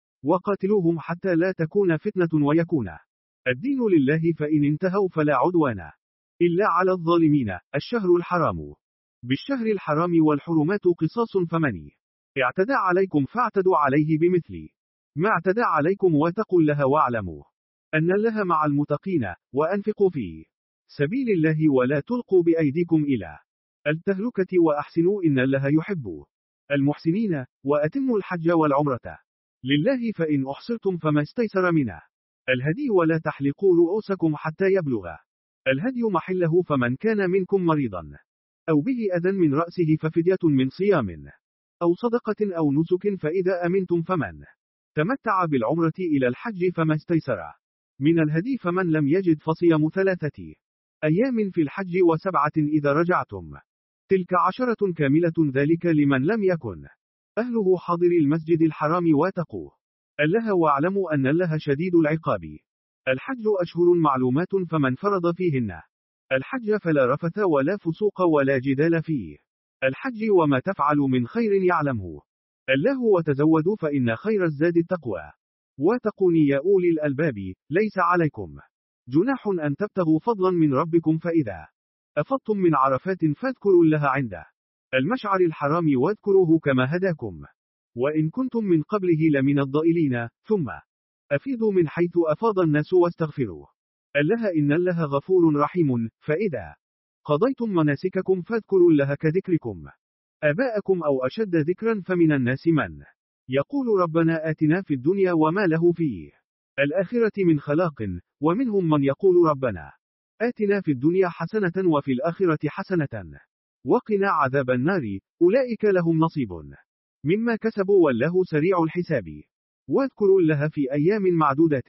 وقاتلوهم حتى لا تكون فتنة ويكون الدين لله فإن انتهوا فلا عدوان إلا على الظالمين الشهر الحرام بالشهر الحرام والحرمات قصاص فمن اعتدى عليكم فاعتدوا عليه بمثل ما اعتدى عليكم واتقوا الله واعلموا أن الله مع المتقين وأنفقوا في سبيل الله ولا تلقوا بأيديكم إلى التهلكة وأحسنوا إن الله يحب المحسنين وأتموا الحج والعمرة لله فإن أحصرتم فما استيسر منه الهدي ولا تحلقوا رؤوسكم حتى يبلغ الهدي محله فمن كان منكم مريضا أو به أذى من رأسه ففدية من صيام أو صدقة أو نسك فإذا أمنتم فمن تمتع بالعمرة إلى الحج فما استيسر من الهدي فمن لم يجد فصيام 3 أيام في الحج و7 إذا رجعتم تلك 10 كاملة ذلك لمن لم يكن أهله حاضر المسجد الحرام واتقوه الله واعلموا أن الله شديد العقاب الحج أشهر معلومات فمن فرض فيهن الحج فلا رفث ولا فسوق ولا جدال فيه الحج وما تفعل من خير يعلمه الله وتزودوا فإن خير الزاد التقوى واتقوني يا أولي الألباب ليس عليكم جناح أن تبتغوا فضلا من ربكم فإذا أفضتم من عرفات فاذكروا الله عنده المشعر الحرام واذكروه كما هداكم وإن كنتم من قبله لمن الضائلين ثم أفيضوا من حيث أفاض الناس واستغفروا الله إن الله غفور رحيم فإذا قضيتم مناسككم فاذكروا الله كذكركم آباءكم أو أشد ذكرا فمن الناس من يقول ربنا آتنا في الدنيا وما له فيه الآخرة من خلاق ومنهم من يقول ربنا آتنا في الدنيا حسنة وفي الآخرة حسنة وقنا عذاب النار أولئك لهم نصيب مما كسبوا والله سريع الحساب واذكروا الله في أيام معدودة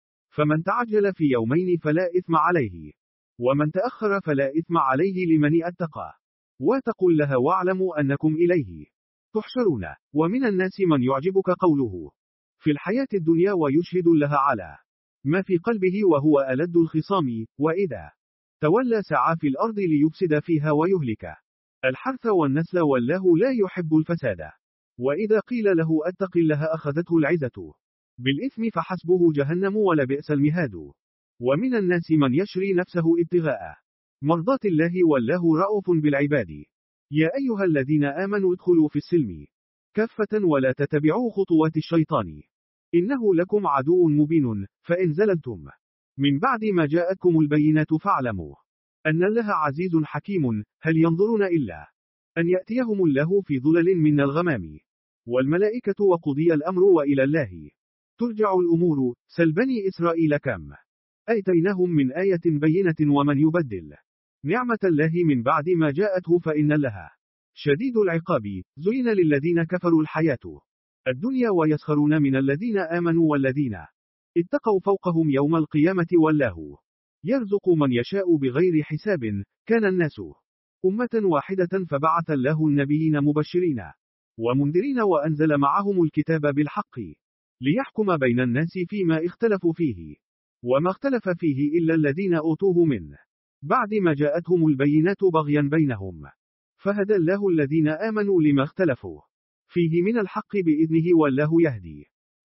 فمن تعجل في يومين فلا إثم عليه ومن تأخر فلا إثم عليه لمن اتقى واتقوا الله واعلموا أنكم إليه تحشرون ومن الناس من يعجبك قوله في الحياة الدنيا ويشهد الله على ما في قلبه وهو ألد الخصام وإذا تولى سعى في الأرض ليفسد فيها ويهلك الحرث والنسل والله لا يحب الفساد وإذا قيل له أتق الله أخذته العزة بالإثم فحسبه جهنم ولبئس المهاد ومن الناس من يشري نفسه ابتغاء مرضات الله والله رؤوف بالعباد يا أيها الذين آمنوا ادخلوا في السلم كافة ولا تتبعوا خطوات الشيطان إنه لكم عدو مبين فإن زللتم من بعد ما جاءتكم البينات فاعلموا أن الله عزيز حكيم هل ينظرون إلا أن يأتيهم الله في ظلل من الغمام والملائكة وقضي الأمر وإلى الله ترجع الأمور سل بني إسرائيل كم آتيناهم من آية بينة ومن يبدل نعمة الله من بعد ما جاءته فإن الله شديد العقاب زين للذين كفروا الحياة الدنيا ويسخرون من الذين آمنوا والذين اتقوا فوقهم يوم القيامة والله يرزق من يشاء بغير حساب كان الناس أمة واحدة فبعث الله النبيين مبشرين ومنذرين وأنزل معهم الكتاب بالحق ليحكم بين الناس فيما اختلفوا فيه وما اختلف فيه إلا الذين أوتوه منه بعد ما جاءتهم البينات بغيا بينهم فهدى الله الذين آمنوا لما اختلفوا فيه من الحق بإذنه والله يهدي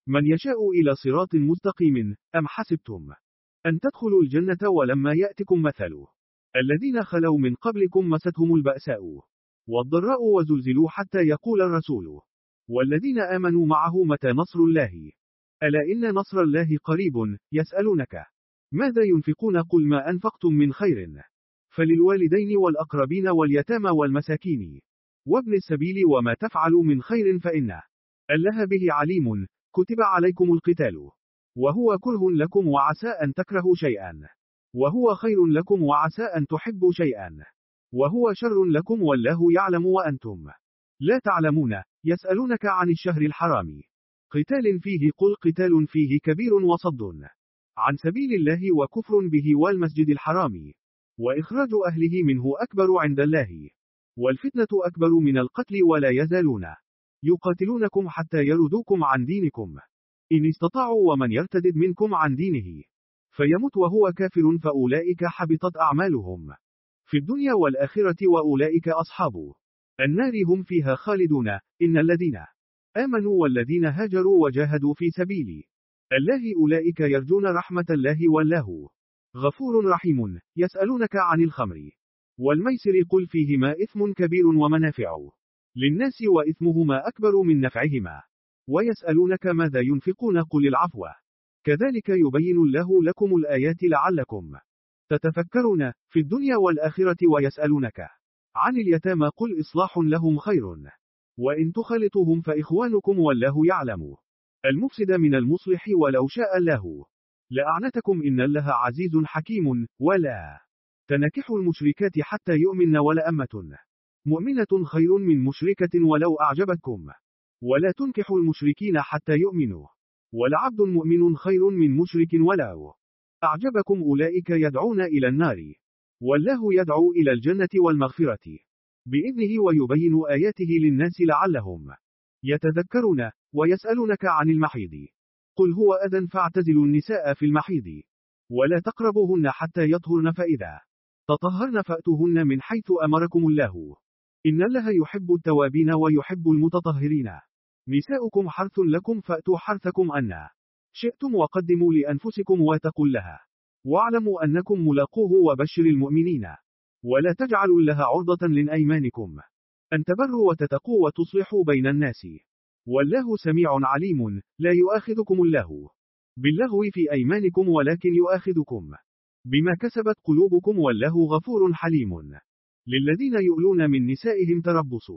من يشاء إلى صراط مستقيم. أم حسبتم أن تدخلوا الجنة ولما يأتكم مثل الذين خلوا من قبلكم مستهم البأساء والضراء وزلزلوا حتى يقول الرسول والذين آمنوا معه متى نصر الله ألا إن نصر الله قريب. يسألونك ماذا ينفقون قل ما أنفقتم من خير فللوالدين والأقربين واليتامى والمساكين وابن السبيل وما تفعلوا من خير فإن الله به عليم. كتب عليكم القتال وهو كره لكم وعسى أن تكرهوا شيئا وهو خير لكم وعسى أن تحبوا شيئا وهو شر لكم والله يعلم وأنتم لا تعلمون. يسألونك عن الشهر الحرام قتال فيه قل قتال فيه كبير وصد عن سبيل الله وكفر به والمسجد الحرام وإخراج أهله منه أكبر عند الله والفتنة أكبر من القتل ولا يزالون يقاتلونكم حتى يردوكم عن دينكم إن استطاعوا ومن يرتد منكم عن دينه فيمت وهو كافر فأولئك حبطت أعمالهم في الدنيا والآخرة وأولئك أصحاب النار هم فيها خالدون. إن الذين آمنوا والذين هاجروا وجاهدوا في سبيل الله أولئك يرجون رحمة الله والله غفور رحيم. يسألونك عن الخمر والميسر قل فيهما إثم كبير ومنافع للناس وإثمهما أكبر من نفعهما ويسألونك ماذا ينفقون قل العفو كذلك يبين الله لكم الآيات لعلكم تتفكرون في الدنيا والآخرة. ويسألونك عن اليتامى قل إصلاح لهم خير وإن تخالطوهم فإخوانكم والله يعلم المفسد من المصلح ولو شاء الله لأعنتكم إن الله عزيز حكيم. ولا تنكحوا المشركات حتى يؤمن ولأمة مؤمنة خير من مشركة ولو أعجبتكم ولا تنكحوا المشركين حتى يؤمنوا ولعبد مؤمن خير من مشرك ولو أعجبكم أولئك يدعون إلى النار والله يدعو إلى الجنة والمغفرة بإذنه ويبين آياته للناس لعلهم يتذكرون. ويسألونك عن المحيض قل هو أذى فاعتزلوا النساء في المحيض ولا تقربوهن حتى يطهرن فإذا تطهرن فأتوهن من حيث أمركم الله إن الله يحب التوابين ويحب المتطهرين. نساؤكم حرث لكم فأتوا حرثكم أن شئتم وقدموا لأنفسكم واتقوا الله واعلموا أنكم ملاقوه وبشر المؤمنين. ولا تجعلوا الله عرضة لأيمانكم أن تبروا وتتقوا وتصلحوا بين الناس والله سميع عليم. لا يؤاخذكم الله باللغو في أيمانكم ولكن يؤاخذكم بما كسبت قلوبكم والله غفور حليم. للذين يؤلون من نسائهم تربص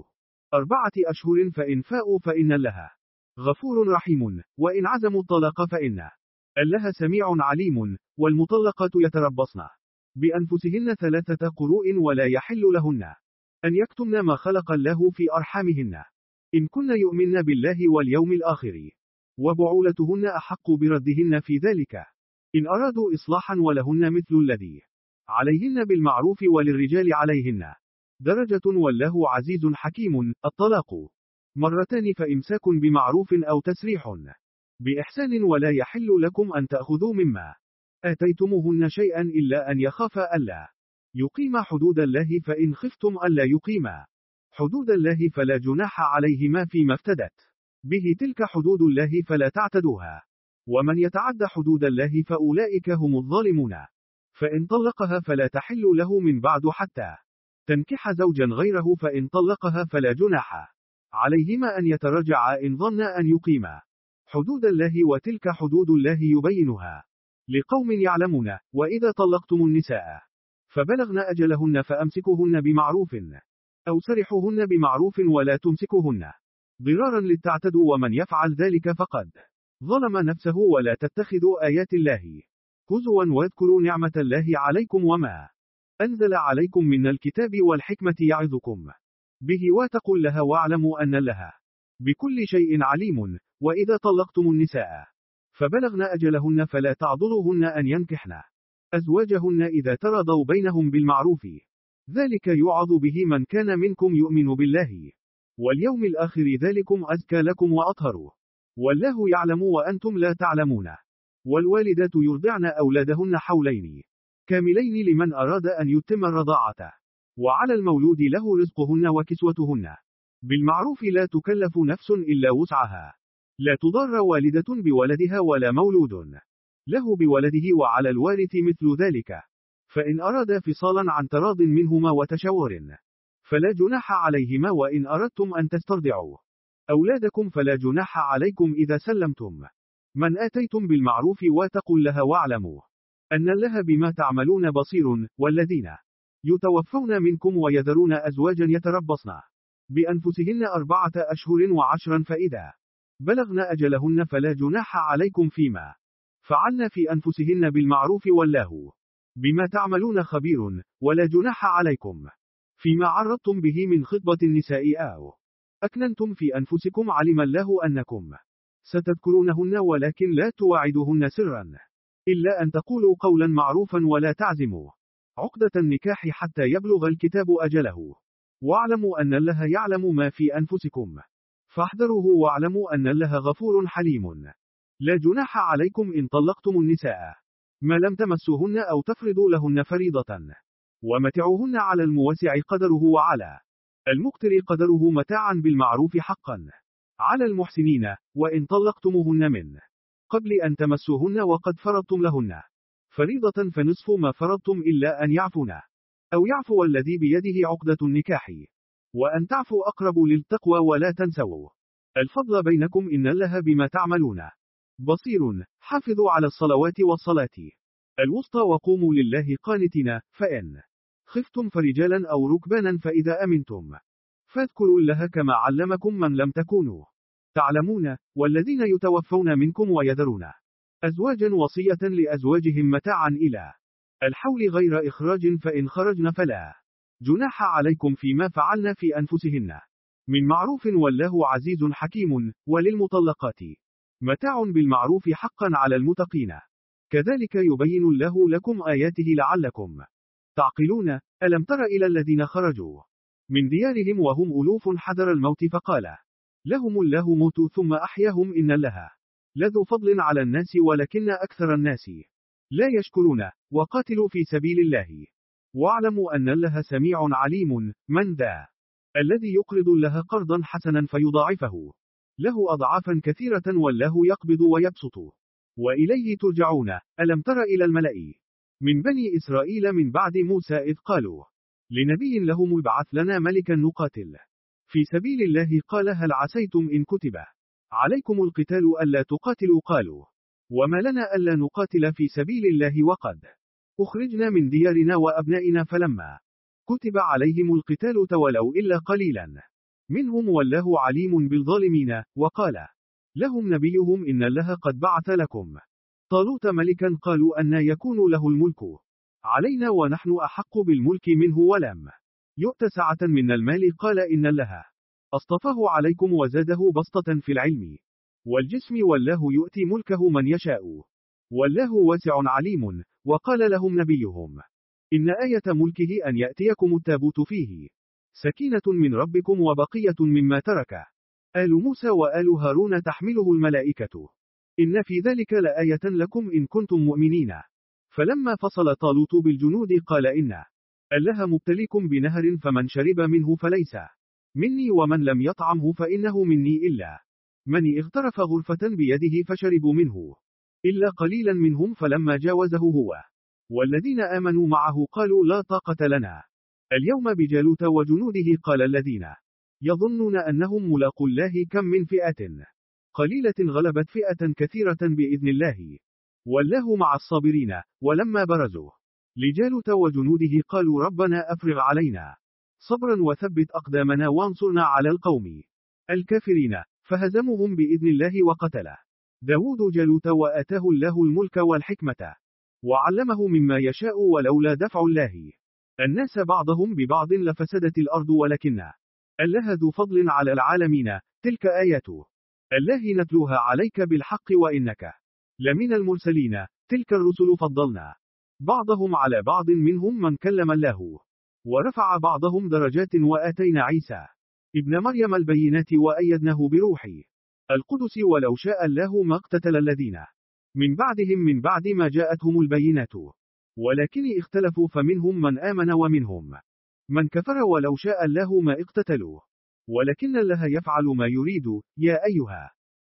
4 أشهر فإن فاءوا فإن الله غفور رحيم وإن عزموا الطلاق فإن الله سميع عليم. والمطلقات يتربصن بأنفسهن 3 قروء ولا يحل لهن أن يكتمن ما خلق الله في أرحامهن إن كن يؤمن بالله واليوم الآخر وبعولتهن أحق بردهن في ذلك إن أرادوا إصلاحا ولهن مثل الذي عليهن بالمعروف وللرجال عليهن درجة والله عزيز حكيم. الطلاق 2 فإمساك بمعروف أو تسريح بإحسان ولا يحل لكم أن تأخذوا مما آتيتموهن شيئا إلا أن يخافا ألا يقيما حدود الله فإن خفتم ألا يقيما حدود الله فلا جناح عليهما فيما افتدت به تلك حدود الله فلا تعتدوها ومن يتعد حدود الله فأولئك هم الظالمون. فإن طلقها فلا تحل له من بعد حتى تنكح زوجا غيره فإن طلقها فلا جناح عليهما أن يتراجعا إن ظنا أن يقيما حدود الله وتلك حدود الله يبينها لقوم يعلمون. وإذا طلقتم النساء فبلغن أجلهن فأمسكوهن بمعروف أو سرحوهن بمعروف ولا تمسكوهن ضرارا لتعتدوا ومن يفعل ذلك فقد ظلم نفسه. ولا تتخذوا آيات الله هزوا واذكروا نعمة الله عليكم وما أنزل عليكم من الكتاب والحكمة يعظكم به واتقوا الله واعلموا أن الله بكل شيء عليم. وإذا طلقتم النساء فبلغن أجلهن فلا تعضلوهن أن ينكحن أزواجهن إذا تراضوا بينهم بالمعروف ذلك يوعظ به من كان منكم يؤمن بالله واليوم الآخر ذلكم أزكى لكم وأطهر والله يعلم وأنتم لا تعلمون. والوالدات يرضعن أولادهن حولين كاملين لمن أراد أن يتم الرضاعة وعلى المولود له رزقهن وكسوتهن بالمعروف لا تكلف نفس إلا وسعها لا تضار والدة بولدها ولا مولود له بولده وعلى الوارث مثل ذلك، فإن أرادا فصالا عن تراض منهما وتشاور فلا جناح عليهما، وإن أردتم أن تسترضعوا أولادكم فلا جناح عليكم إذا سلمتم من آتيتم بالمعروف، واتقوا الله واعلموا أن الله بما تعملون بصير. والذين يتوفون منكم ويذرون أزواجا يتربصن بأنفسهن 4 أشهر و10، فإذا بلغن أجلهن فلا جناح عليكم فيما فعلن في أنفسهن بالمعروف، والله بما تعملون خبير. ولا جناح عليكم فيما عرضتم به من خطبة النساء أو أكننتم في أنفسكم، علم الله أنكم ستذكرونهن ولكن لا تواعدوهن سرا إلا أن تقولوا قولا معروفا، ولا تعزموا عقدة النكاح حتى يبلغ الكتاب أجله، واعلموا أن الله يعلم ما في أنفسكم فاحذروه، واعلموا أن الله غفور حليم. لا جناح عليكم إن طلقتم النساء ما لم تمسوهن أو تفرضوا لهن فريضة، ومتعوهن على الموسع قدره وعلى المقتر قدره متاعا بالمعروف حقا على المحسنين. وإن طلقتموهن من قبل أن تمسوهن وقد فرضتم لهن فريضة فنصف ما فرضتم إلا أن يعفونا أو يعفو الذي بيده عقدة النكاح، وأن تعفوا أقرب للتقوى. ولا تنسوا الفضل بينكم إن الله بما تعملون بصير. حافظوا على الصلوات والصلاة الوسطى وقوموا لله قانتين، فإن خفتم فرجالا أو ركبانا فإذا أمنتم فاذكروا الله كما علمكم من لم تكونوا تعلمون. والذين يتوفون منكم ويذرون أزواجا وصية لأزواجهم متاعا إلى الحول غير إخراج، فإن خرجن فلا جناح عليكم فيما فعلن في أنفسهن من معروف، والله عزيز حكيم. وللمطلقات متاع بالمعروف حقا على المتقين، كذلك يبين الله لكم آياته لعلكم تعقلون. ألم تر إلى الذين خرجوا من ديارهم وهم ألوف حذر الموت فقال لهم الله موتوا ثم أحياهم، إن الله لذو فضل على الناس ولكن أكثر الناس لا يشكرون. وقاتلوا في سبيل الله واعلموا أن الله سميع عليم. من ذا الذي يقرض الله قرضا حسنا فيضاعفه له أضعافا كثيرة، والله يقبض ويبسط وإليه ترجعون. ألم تر إلى الملأ من بني إسرائيل من بعد موسى إذ قالوا لنبي لهم ابعث لنا ملكا نقاتل في سبيل الله، قال هل عسيتم إن كتب عليكم القتال ألا تقاتلوا؟ قالوا وما لنا ألا نقاتل في سبيل الله وقد أخرجنا من ديارنا وأبنائنا، فلما كتب عليهم القتال تولوا إلا قليلا منهم، والله عليم بالظالمين. وقال لهم نبيهم إن الله قد بعث لكم طالوت ملكا، قالوا أن يكون له الملك علينا ونحن أحق بالملك منه ولم يؤت سعة من المال، قال إن الله أصطفاه عليكم وزاده بسطة في العلم والجسم، والله يؤتي ملكه من يشاء والله واسع عليم. وقال لهم نبيهم إن آية ملكه أن يأتيكم التابوت فيه سكينة من ربكم وبقية مما ترك آل موسى وآل هارون تحمله الملائكة، إن في ذلك لآية لكم إن كنتم مؤمنين. فلما فصل طالوت بالجنود قال إن الله مبتليكم بنهر، فمن شرب منه فليس مني، ومن لم يطعمه فإنه مني، إلا من اغترف غرفة بيده فشربوا منه إلا قليلا منهم. فلما جاوزه هو والذين آمنوا معه قالوا لا طاقة لنا اليوم بجالوت وجنوده، قال الذين يظنون أنهم ملاقو الله كم من فئة قليلة غلبت فئة كثيرة بإذن الله، والله مع الصابرين. ولما برزوا لجالوت وجنوده قالوا ربنا أفرغ علينا صبرا وثبت أقدامنا وانصرنا على القوم الكافرين، فهزمهم بإذن الله. وقتل داود جالوت وآتاه الله الملك والحكمة وعلمه مما يشاء، ولولا دفع الله الناس بعضهم ببعض لفسدت الأرض، ولكن الله ذو فضل على العالمين. تلك آيات الله نتلوها عليك بالحق وإنك لمن المرسلين. تلك الرسل فضلنا بعضهم على بعض، منهم من كلم الله ورفع بعضهم درجات، وآتينا عيسى ابن مريم البينات وأيدناه بروح القدس، ولو شاء الله ما اقتتل الذين من بعدهم من بعد ما جاءتهم البينات، ولكن اختلفوا فمنهم من آمن ومنهم من كفر، ولو شاء الله ما اقتتلوا ولكن الله يفعل ما يريد. يا أيها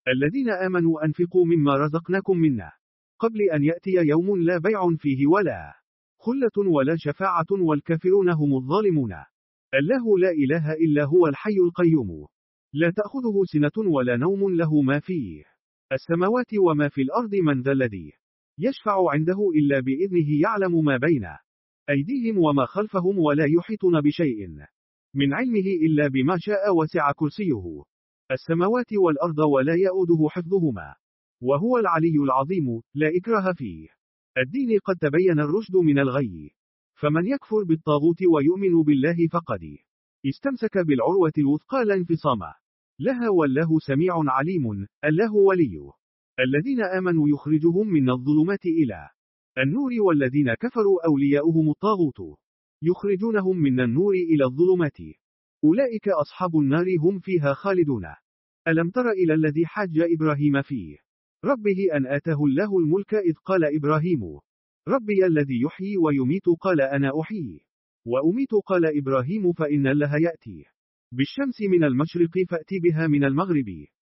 الذين آمنوا أنفقوا مما رزقناكم منا قبل أن يأتي يوم لا بيع فيه ولا خلة ولا شفاعة والكافرون هم الظالمون. الله لا إله إلا هو الحي القيوم لا تأخذه سنة ولا نوم له ما فيه السماوات وما في الأرض من ذا الذي يشفع عنده إلا بإذنه يعلم ما بين أيديهم وما خلفهم ولا يحيطون بشيء من علمه إلا بما شاء وسع كرسيه السماوات والأرض ولا يؤوده حفظهما وهو العلي العظيم. لا إكراه فيه الدين قد تبين الرشد من الغي فمن يكفر بالطاغوت ويؤمن بالله فقد استمسك بالعروة الوثقى لا انفصام لها والله سميع عليم. الله ولي الذين آمنوا يخرجهم من الظلمات إلى النور والذين كفروا أولياؤهم الطاغوت يخرجونهم من النور إلى الظلمات أولئك أصحاب النار هم فيها خالدون. ألم تر إلى الذي حاج إبراهيم فيه ربه أن آتاه الله الملك إذ قال إبراهيم ربي الذي يحيي ويميت قال أنا أحيي وأميت قال إبراهيم فإن الله يأتي بالشمس من المشرق فأتي بها من المغرب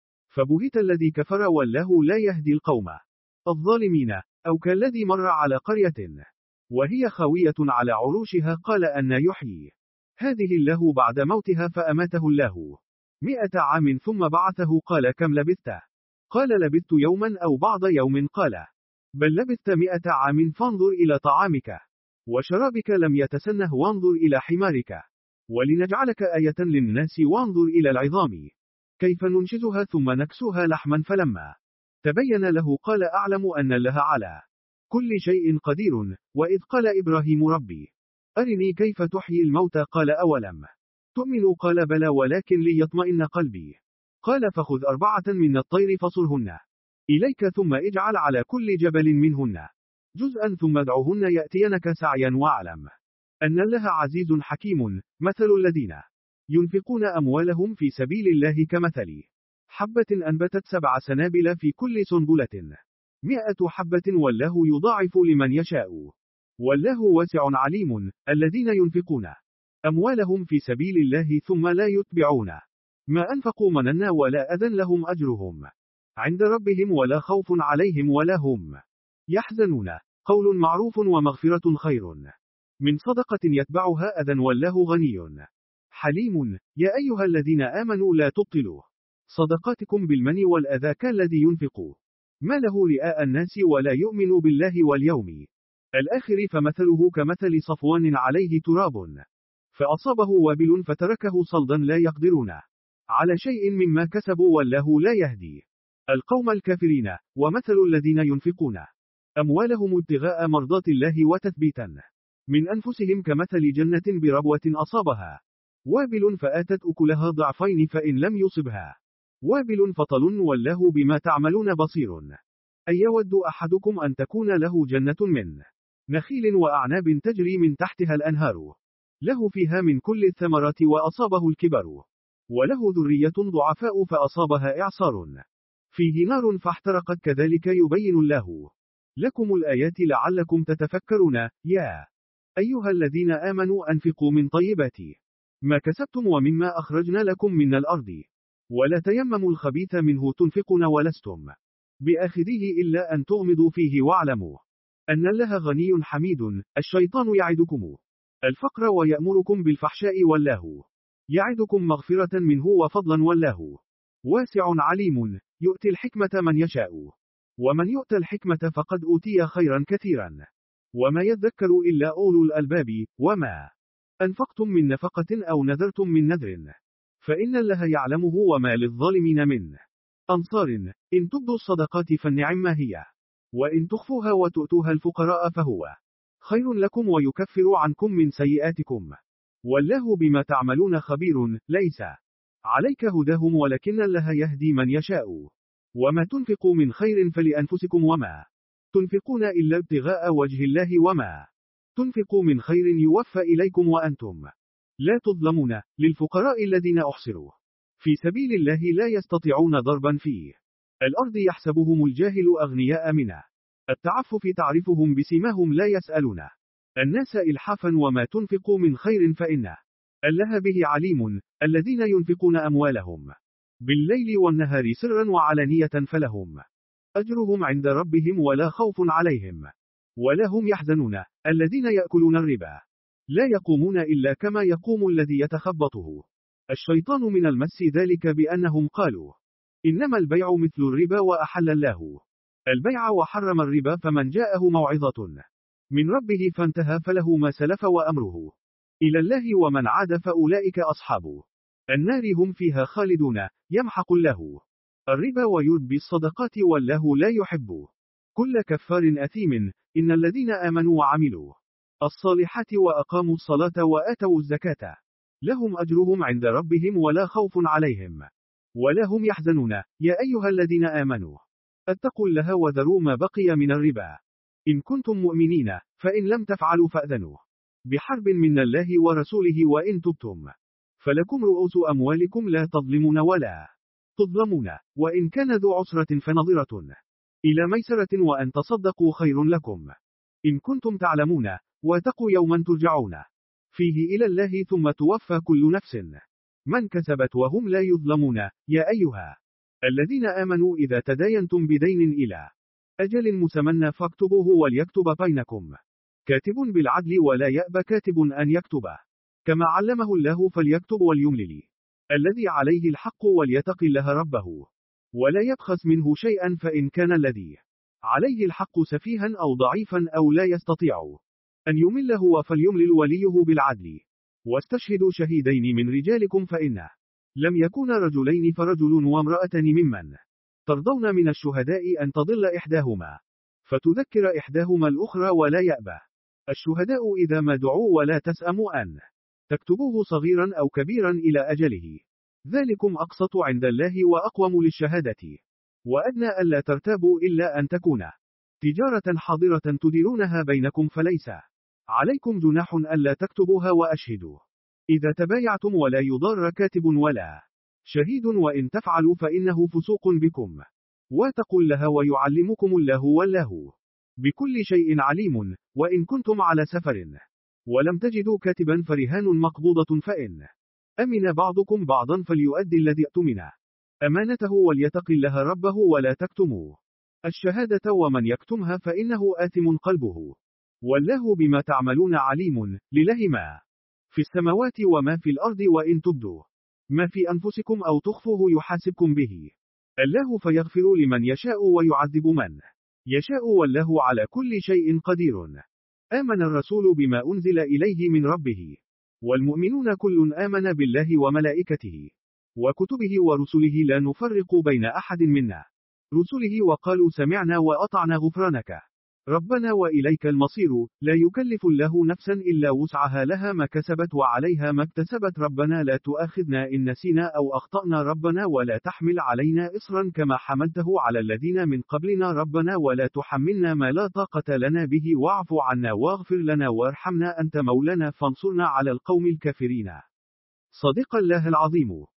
فبهت الذي كفر والله لا يهدي القوم الظالمين. أو كالذي مر على قرية وهي خاوية على عروشها قال أن يحيي هذه الله بعد موتها فأماته الله 100 عام ثم بعثه قال كم لبثت قال لبثت يوما أو بعض يوم قال بل لبثت 100 عام فانظر إلى طعامك وشرابك لم يتسنه وانظر إلى حمارك ولنجعلك آية للناس وانظر إلى العظام كيف ننشزها ثم نكسوها لحما فلما تبين له قال أعلم أن الله على كل شيء قدير. وإذ قال إبراهيم ربي أرني كيف تحيي الموتى قال أولم تؤمنوا قال بلى ولكن ليطمئن قلبي قال فخذ 4 من الطير فصرهن إليك ثم اجعل على كل جبل منهن جزءا ثم ادعهن يأتينك سعيا واعلم أن الله عزيز حكيم. مثل الذين ينفقون أموالهم في سبيل الله كمثل حبة أنبتت 7 سنابل في كل سنبلة 100 حبة والله يضاعف لمن يشاء والله واسع عليم. الذين ينفقون أموالهم في سبيل الله ثم لا يتبعون ما أنفقوا مننا ولا أذى لهم أجرهم عند ربهم ولا خوف عليهم ولا هم يحزنون. قول معروف ومغفرة خير من صدقة يتبعها أذى والله غني حليم. يا أيها الذين آمنوا لا تبطلوا صدقاتكم بالمن والأذى كالذي ينفق ماله رئاء الناس ولا يؤمن بالله واليوم الآخر فمثله كمثل صفوان عليه تراب فأصابه وابل فتركه صلدا لا يقدرون على شيء مما كسبوا والله لا يهدي القوم الكافرين. ومثل الذين ينفقون أموالهم ابتغاء مرضات الله وتثبيتا من أنفسهم كمثل جنة بربوة أصابها وابل فآتت أكلها ضعفين فإن لم يصبها وابل فطل والله بما تعملون بصير. أي يود أحدكم أن تكون له جنة من نخيل وأعناب تجري من تحتها الأنهار له فيها من كل الثمرات وأصابه الكبر وله ذرية ضعفاء فأصابها إعصار فيه نار فاحترقت كذلك يبين الله لكم الآيات لعلكم تتفكرون. يا أيها الذين آمنوا أنفقوا من طيبات ما كسبتم ومما أخرجنا لكم من الأرض ولا تيمموا الخبيث منه تنفقون ولستم بآخذه إلا أن تغمضوا فيه واعلموا أن الله غني حميد. الشيطان يعدكم الفقر ويأمركم بالفحشاء والله يعدكم مغفرة منه وفضلا والله واسع عليم. يؤتي الحكمة من يشاء ومن يؤت الحكمة فقد أوتي خيرا كثيرا وما يذكر إلا أولو الألباب. وما أنفقتم من نفقة أو نذرتم من نذر فإن الله يعلمه وما للظالمين من أنصار. إن تبدوا الصدقات فالنعم هي وإن تخفوها وتؤتوها الفقراء فهو خير لكم ويكفر عنكم من سيئاتكم والله بما تعملون خبير. ليس عليك هداهم ولكن الله يهدي من يشاء وما تنفقوا من خير فلأنفسكم وما تنفقون إلا ابتغاء وجه الله وما تنفقوا من خير يوفى إليكم وأنتم لا تظلمون. للفقراء الذين أحصروا في سبيل الله لا يستطيعون ضربا في الأرض يحسبهم الجاهل أغنياء من التعفف تعرفهم بسيماهم لا يسألون الناس إلحافا وما تنفقوا من خير فإن الله به عليم. الذين ينفقون أموالهم بالليل والنهار سرا وعلانية فلهم أجرهم عند ربهم ولا خوف عليهم ولا هم يحزنون. الذين يأكلون الربا لا يقومون إلا كما يقوم الذي يتخبطه الشيطان من المس، ذلك بأنهم قالوا إنما البيع مثل الربا وأحل الله البيع وحرم الربا، فمن جاءه موعظة من ربه فانتهى فله ما سلف وأمره إلى الله ومن عاد فأولئك أصحاب النار هم فيها خالدون. يمحق الله الربا ويربي الصدقات والله لا يحب كل كفار أثيم. إن الذين آمنوا وعملوا الصالحات وأقاموا الصلاة وآتوا الزكاة لهم أجرهم عند ربهم ولا خوف عليهم ولا هم يحزنون. يا أيها الذين آمنوا اتقوا الله وذروا ما بقي من الربا إن كنتم مؤمنين، فإن لم تفعلوا فأذنوا بحرب من الله ورسوله، وإن تبتم فلكم رؤوس أموالكم لا تظلمون ولا تظلمون، وإن كان ذو عسرة فنظرة إلى ميسرة وأن تصدقوا خير لكم إن كنتم تعلمون. واتقوا يوما ترجعون فيه إلى الله ثم توفى كل نفس من كسبت وهم لا يظلمون. يا أيها الذين آمنوا إذا تداينتم بدين إلى أجل مسمى فاكتبوه وليكتب بينكم كاتب بالعدل ولا يأبى كاتب أن يكتب كما علمه الله، فليكتب وليملل الذي عليه الحق وليتق الله ربه ولا يبخس منه شيئا، فإن كان الذي عليه الحق سفيها أو ضعيفا أو لا يستطيع أن يمل هو فليملل وليه بالعدل واستشهدوا شهيدين من رجالكم، فإن لم يكونا رجلين فرجل وامرأتان ممن ترضون من الشهداء أن تضل إحداهما فتذكر إحداهما الأخرى ولا يأبى الشهداء إذا ما دعوا ولا تسأموا أن تكتبوه صغيرا أو كبيرا إلى أجله ذلكم أقسط عند الله وأقوم للشهادة وأدنى ألا ترتابوا إلا أن تكون تجارة حاضرة تديرونها بينكم، فليس عليكم جناح ألا تكتبوها وأشهدوا إذا تبايعتم ولا يضار كاتب ولا شهيد، وإن تفعلوا فإنه فسوق بكم واتقوا الله ويعلمكم الله والله بكل شيء عليم. وإن كنتم على سفر ولم تجدوا كاتبا فرهان مقبوضة، فإن أمن بعضكم بعضا فليؤدي الذي اؤتمن أمانته وليتق الله ربه ولا تكتموا الشهادة ومن يكتمها فإنه آثم قلبه والله بما تعملون عليم. لله ما في السماوات وما في الأرض، وإن تبدوا ما في أنفسكم أو تخفوه يحاسبكم به الله فيغفر لمن يشاء ويعذب من يشاء والله على كل شيء قدير. آمن الرسول بما أنزل إليه من ربه والمؤمنون كل آمن بالله وملائكته وكتبه ورسله لا نفرق بين أحد منا رسله وقالوا سمعنا وأطعنا غفرانك ربنا وإليك المصير. لا يكلف الله نفسا إلا وسعها لها ما كسبت وعليها ما اكتسبت ربنا لا تؤاخذنا إن نسينا أو أخطأنا ربنا ولا تحمل علينا إصرا كما حملته على الذين من قبلنا ربنا ولا تحملنا ما لا طاقة لنا به واعف عنا واغفر لنا وارحمنا أنت مولانا فانصرنا على القوم الكافرين. صدق الله العظيم.